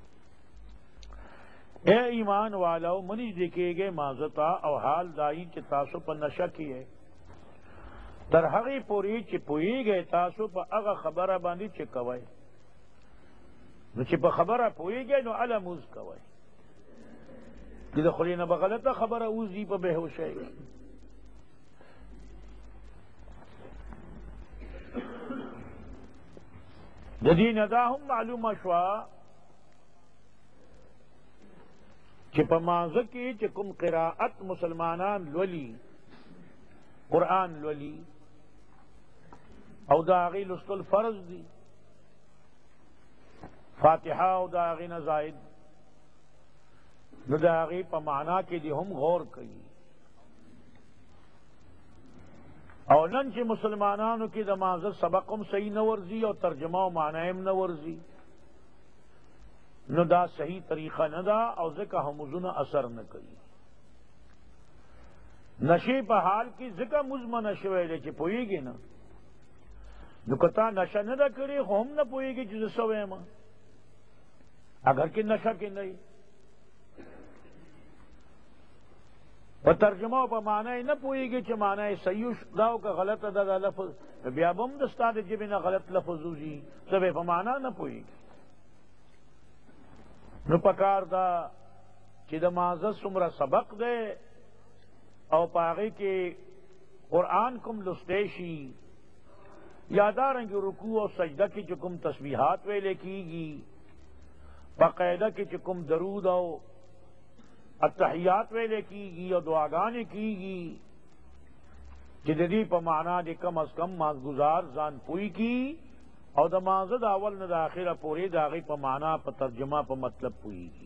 اے ایمان والو منی دیکھے گے مازتا اور حال دائی چی تاسو پا نشا کیے در حقی پوری چی پوئی گئے تاسو پا اغا خبر باندی چی کوئے. نو چې په خبره پوهېږئ نو اله موز کوئ. چې د خولې نه به غلطه خبره وځي په بېهوشۍ. د دې نه دا هم معلومه شوه چې په مانځه کې چې کوم قرائت مسلمانان لولي قرآن لولي او د هغې لوستل فرض دي. فاتحہ او دا غی نه زائد نو دا غی په معنا کې دی هم غور کوي. او نن چې مسلمانانو کې د مازه سبق هم صحیح نه ورځي او ترجمه او معنی هم نه ورځي نو دا صحیح طریقه نه ده او ځکه همزونه اثر نه کوي. نشې په حال کې ځکه مزمنه شوی دی چې پوهېږي نه. نو که تا نشه نه ده کړې خو هم نه پوهېږي چې زه څه وایم اگر کہ نشہ کے نہیں. و ترجمہ پا معنی نہ پوئی گی چھ معنی صحیح داو کا غلط دا لفظ بیا بم دستا دے جب نہ غلط لفظ ہوزی سبے پا معنی نہ پوئی گی. نو پکار دا چھ دا معزز سمرہ سبق دے او پاغی کے قرآن کم لستیشی یاداریں کہ رکوع و سجدہ کی چکم تسبیحات ویلے کی گی باقاعدہ کی چکم درود او التحیات ویلے کی گی اور دعاگانے کی گی جدی پا معنی دی کم از کم مازگزار زان پوئی کی اور دا مازد اول نہ داخلہ پوری داغی پا معنی پا ترجمہ پا مطلب پوئی کی.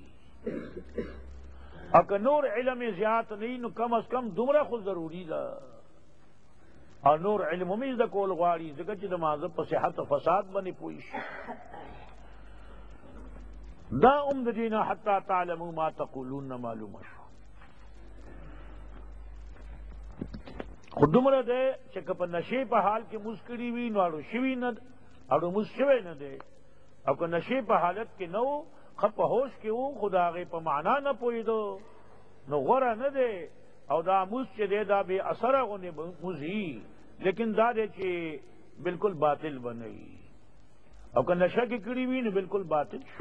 اگر نور علم زیادت نہیں نو کم از کم دمرہ خود ضروری دا اور نور علم ہمیز دا کول غواری ذکر چی دا مازد پا صحت و فساد بنی پوئی شی. دا ام دینا حتی تعلموا ما تقولون معلوم شو. خودمره ده چې که په نشې په حال کې موز کړي وي نو اړو شوي نه اړو موز شوی نه دی، او که نشې په حالت کې نه و ښه په هوش کې و خو د هغې په معنا نه پوهېدو نو غوره نه دی، او دا موز چې دی دا بې اثره غوندې موز وي، لیکن دا دی چې بالکل باطل به نه وي، او که نشه کې کړي وي نو بالکل باطل شو.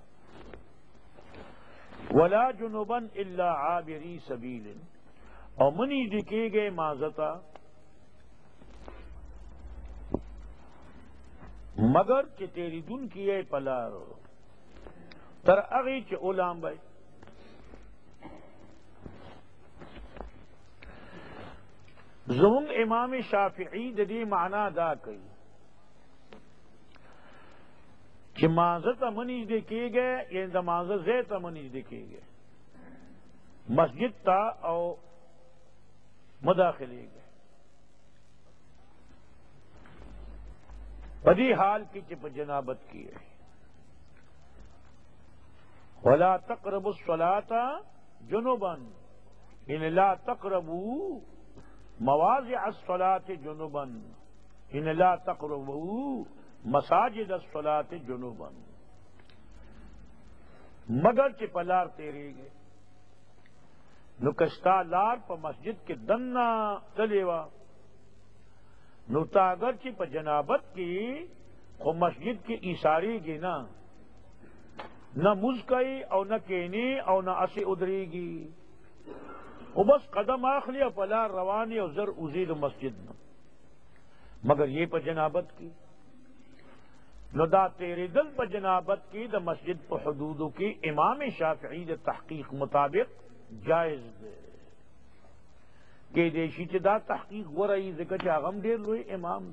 ولا جنوبا الا عابری سبیل، او منی دکے گئے معذتا مگر کہ تیری دن کیے پلار تر اغی چ اولام بھائی. زمون امام شافعی ددی معنی دا کئی کہ معذت منی دکے گئے یعنی دا معذت زیت منی دکے گئے مسجد تا او مداخلے گئے بدی حال کی چپ جنابت کی ہے. ولا تقربوا الصلاة جنبا ان لا تقربوا مواضع الصلاة جنبا ان لا تقربوا مساجد الصلاة جنبا، مگر چ پلار تیرے گئے نو کشتا لار پا مسجد کے دننا تلیوا نو تاگر چی پا جنابت کی خو مسجد کی ایساری گی نہ مزکئی او نہ کینی او نہ اسی ادری گی، او بس قدم آخلی او پلار روانی او زر ازید مسجد نہ، مگر یہ پا جنابت کی نو دا تیرے دل پا جنابت کی دا مسجد پا حدودو کی امام شافعی دا تحقیق مطابق جائز دے کہ دیشی چی دا تحقیق ورئی ذکر چا غم دیر لوئی امام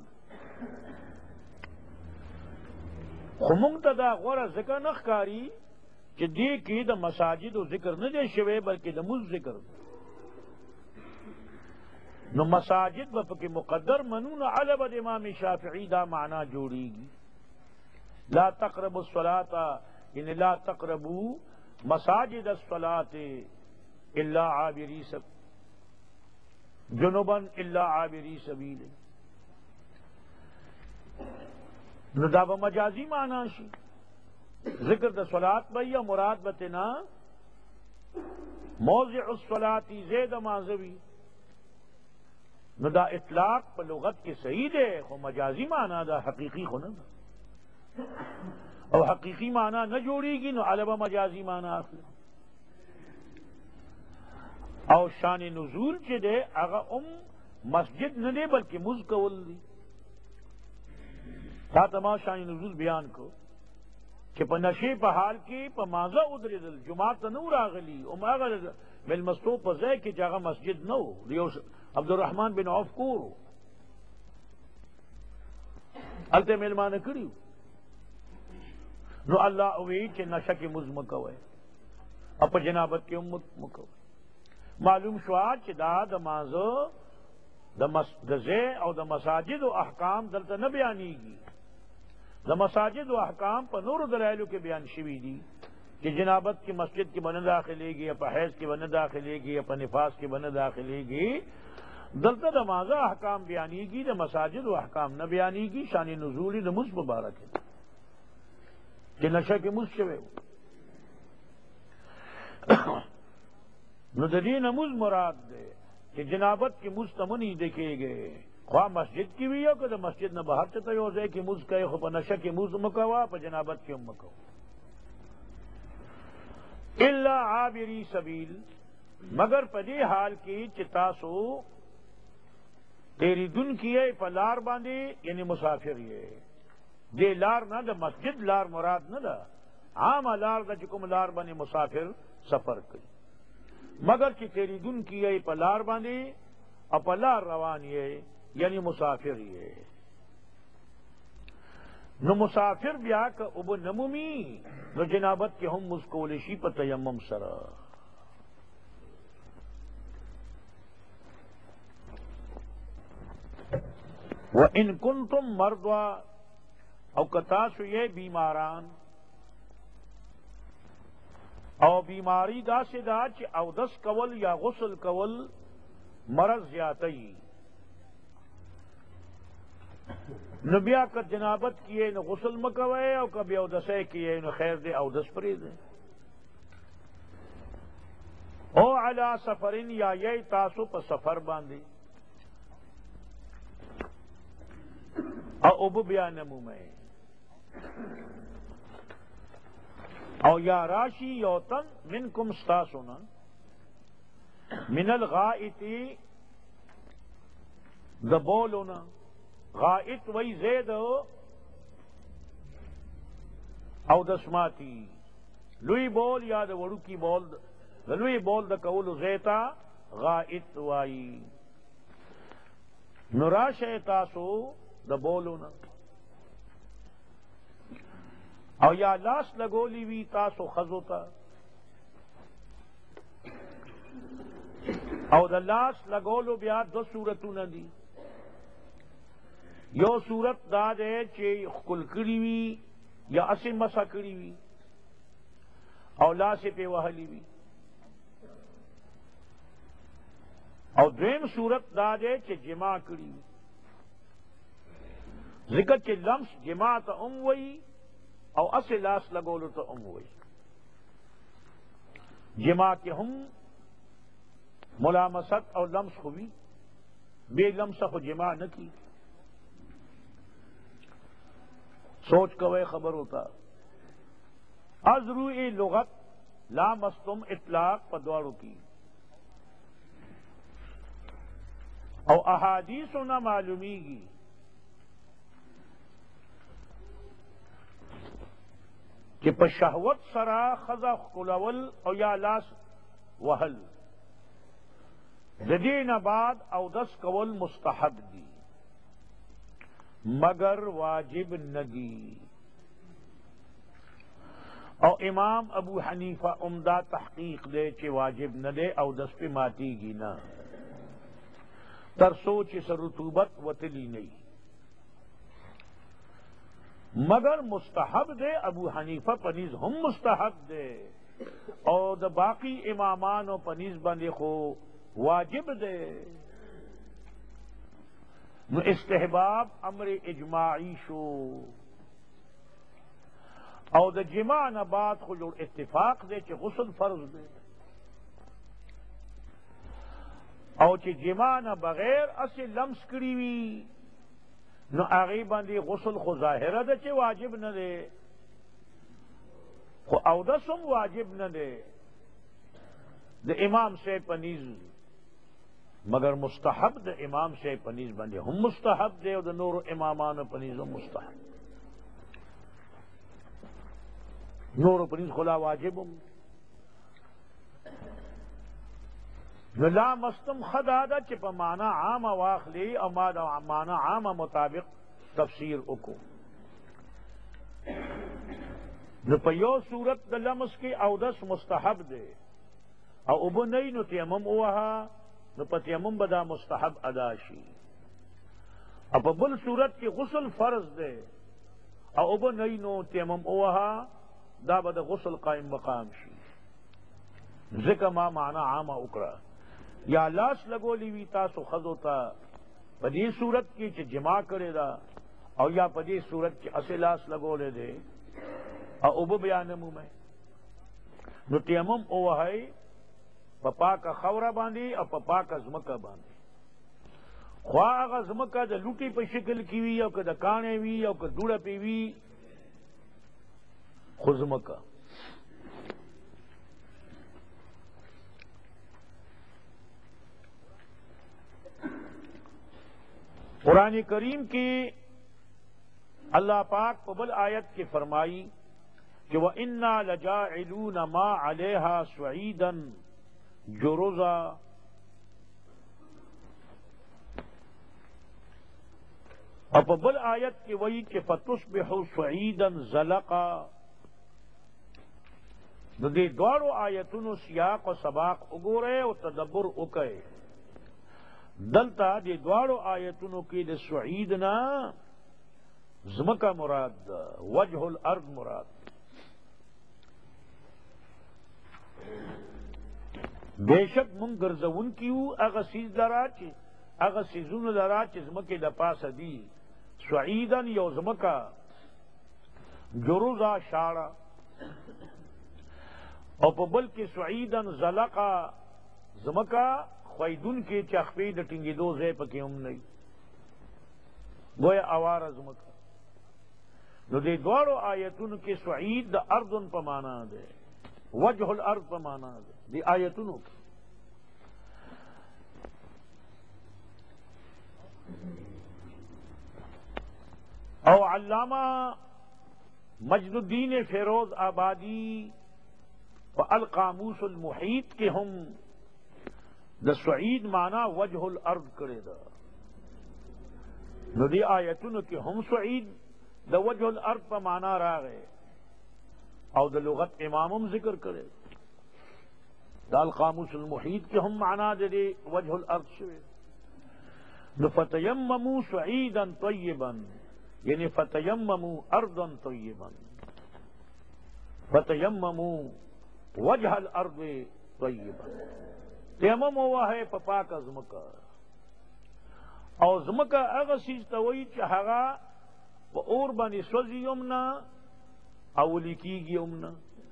خمونگ تا دا غور ذکر نخکاری چی دی کی دا مساجد و ذکر نہ دے شوے بلکہ دا مز ذکر نو مساجد با پکی مقدر منون علبد امام شافعی دا معنی جوڑی گی. لا تقربوا الصلاة ان لا تقربوا مساجد الصلاة الا عابری جنوبا الا عابری سبیل، نو دا با مجازی معنی شی ذکر دا صلاة بیا مراد بتنا موضع الصلاة زید مازوی، نو دا اطلاق پا لغت کے صحیح دے خو مجازی معنی دا حقیقی خو نہ او حقیقی معنی نہ جوڑی گی نو علبہ مجازی معنی آخر. او شان نزول چے دے اگا مسجد نہ دے بلکہ مز کول دی تا تمام شان نزول بیان کو کہ پا نشے پا حال کی پا مازہ ادری دل جماعت نور آغلی ام آغل بالمستو پا زی کی جاگا مسجد نو ریو عبد الرحمن بن عوف کورو علتے ملمان کریو نو اللہ اوی کہ نشہ کی مز مکوئے اپا جنابت کی امت مکوئے. معلوم شوا چی دا دمازو دزے او دا مساجد و احکام دلتا نہ بیانی گی، دا مساجد و احکام پا نور دلائلو کے بیان شوی دی کہ جنابت کی مسجد کی بنا داخلے گی، اپا حیض کی بنا داخلے گی، اپا نفاس کی بنا داخلے گی، دلتا دمازہ احکام بیانی گی، دا مساجد و احکام نہ بیانی گی. شان نزولی دا مز مبارک ہے کہ نشہ کے مز شوے نو ددی نموز مراد دے کہ جنابت کی مز تمنی دیکھے گئے خواہ مسجد کی بھی ہو کہ مسجد نہ باہر چتا ہو جائے کہ مز کہے خو پا نشہ کی مز مکوا پا جنابت کی مکوا. الا عابری سبیل مگر پدی حال کی چتاسو تیری دن کیے پا لار باندے یعنی مسافر یہ دے لار نہ دا مسجد لار مراد نہ دا عام لار دا چکم لار باندے مسافر سفر کری، مگر چی تیری دن کیے پا لار باندے اپا لار روانی ہے یعنی مسافر یہ نو مسافر بیا کا اب نمومی نو جنابت کے ہم مسکولشی پا تیمم سرا. وَإِن كُنتُم مَّرْضَىٰ او کتاسو یہ بیماران او بیماری دا سے دا چی او دس کول یا غسل کول مرض زیادی نو بیا که جنابت کیے نو غسل مکوئے او کبھی اودسے کیے نو خیر دے اودس پری دے او علی سفرین یا یی تاسو په سفر باندې او بیا نمو میں او یا راشی یوتن منکم ستاسونا من الغائطی دبولونا غائط وی زید او دسماتی لوی بول یا د وڑو کی بول لوی بول د کولو زیتا غائط وائی نراش تاسو د بولونا او یا لاس لگولی وی تاسو خزوتا او د لاس لگولو بیا دو صورتونه دي یو صورت دا دے چې خکل کړي وي یا اسی مسا کړي وي او لاس په وهلی وي او دریم صورت دا دے چې جما کړي وي ذکر چې لمس جما ته وي او اسی لاس لګولو ته وي جما کې هم ملامست اور لمس ہوئی بے لمس خو جمع نہ کی سوچ کوئے خبر ہوتا از روئے لغت لامستم اطلاق پدواروں کی او احادیث نہ معلومی گی کہ پشہوت سرا خزا خلول او یا لاس وحل جدین بعد او دس کول مستحب دی مگر واجب ندی او امام ابو حنیفہ عمدہ تحقیق دے چے واجب نہ دے او دس پہ ماتی گی نا تر سوچ سے رطوبت وتلی نہیں مگر مستحب دے ابو حنیفہ پنیز ہم مستحب دے اور دا باقی امامان و پنیز بندے خو واجب دے نو استحباب امر اجماعی شو او دا جماع نہ بات خو جوڑ اتفاق دے چے غسل فرض دے او چے جماع نہ بغیر اسی لمس کری وی نو آغی باندی غسل خو ظاہرہ دے چے واجب نہ دے خو او دسم واجب نہ دے دا امام سے پنیز مگر مستحب د امام سے پنیز بندے ہم مستحب دے اور نور امامان پنیز ہم مستحب نور پنیز خلا واجب لا مستم خدا دا چپ مانا عام واخلی اور مانا عام مطابق تفسیر اکو نو پیو صورت د لمس کی اودس مستحب دے او ابو نئی نو تیمم اوہا نو پتیمم بدا مستحب ادا شی اب بل صورت کی غسل فرض دے او ابو نئی نو تیمم اوہا دا بدا غسل قائم مقام شی ذکر ما معنی عام اکرا یا لاس لگو لیوی تاسو خزوتا پدی صورت کی چھ جمع کرے دا او یا پدی صورت کی اسی لاس لگو لے دے او ابو بیانمو میں نو تیمم اوہائی پپا کا خورا باندھی اور پپا کا زمکا باندھی خواہ آغا زمکا دا لوٹی پہ شکل کی وی او دا کانے وی او دوڑا پی وی خود زمکا قرآن کریم کی اللہ پاک قبل آیت کی فرمائی کہ وَإِنَّا لَجَاعِلُونَ مَا عَلَيْهَا صَعِيدًا جروزا اب بل آیت کی وہی کہ فتصبحوا صعیدا زلقا دے دوارو آیتونو سیاق و سباق اگورے و تدبر اکے دلتا دے دوارو آیتونو کی دے صعیدنا زمکا مراد وجہ الارض مراد بے شک من گرزون کیو اغا سیز لرا چی اغا سیزون لرا چی زمکی دا پاس دی سعیدن یو زمکا جروزا شاڑا او په بل کې سعیدن زلقا زمکا خویدن کې چخپی د ټینګېدو ځای پکې هم نه گویا اواره زمکا نو دې دواړو آیتونو کې سعید د ارضن په معنا ده وجه الارض په معنا ده دې آیتونو کې او علامہ مجد الدین فیروز آبادی القاموس المحیط کے ہم دا سعید مانا وجہ الارض کرے دا ندی آیتن کے ہم سعید دا وجہ الارض پا مانا را گئے او دا لغت امامم ذکر کرے دا القاموس المحیط کے ہم مانا دے وجہ الارض شوئے فتیمموا سعیدا طیبا یعنی فتیمموا ارضا طیبا فتیمموا وجہ الارض طیبا تیمم ہوا ہے پاک زمکا او زمکا اغا سیز توئی چاہگا و اور بانی سوزی امنا اولی کی گی امنا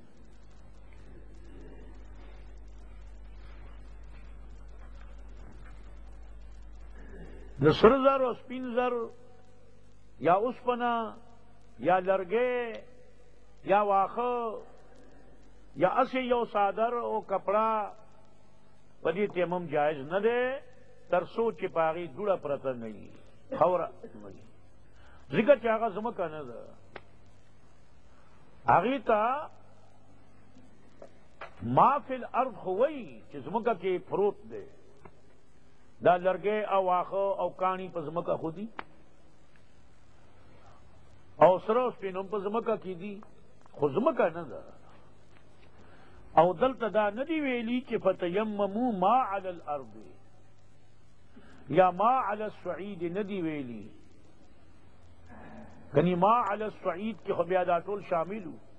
نصر زر و سپین زر یا اسپنا یا لرگے یا واخو یا اسی یو صادر او کپڑا ودی تیمم جائز نہ دے ترسو چپاغی دوڑا پرتا نہیں خورا نہیں ذکر چاہا زمکا نہ دا آگی تا ما فی الارض خوئی چی زمکا کی فروت دے دا لرگے او آخو او کانی پا زمکا خودی او سروس پینم پا زمکا کی دی خود زمکا نہ دا او دلتا دا ندی ویلی چی فتیممو ما علی الارض یا ما علی السعید ندی ویلی کنی ما علی السعید کی خبیادات شاملو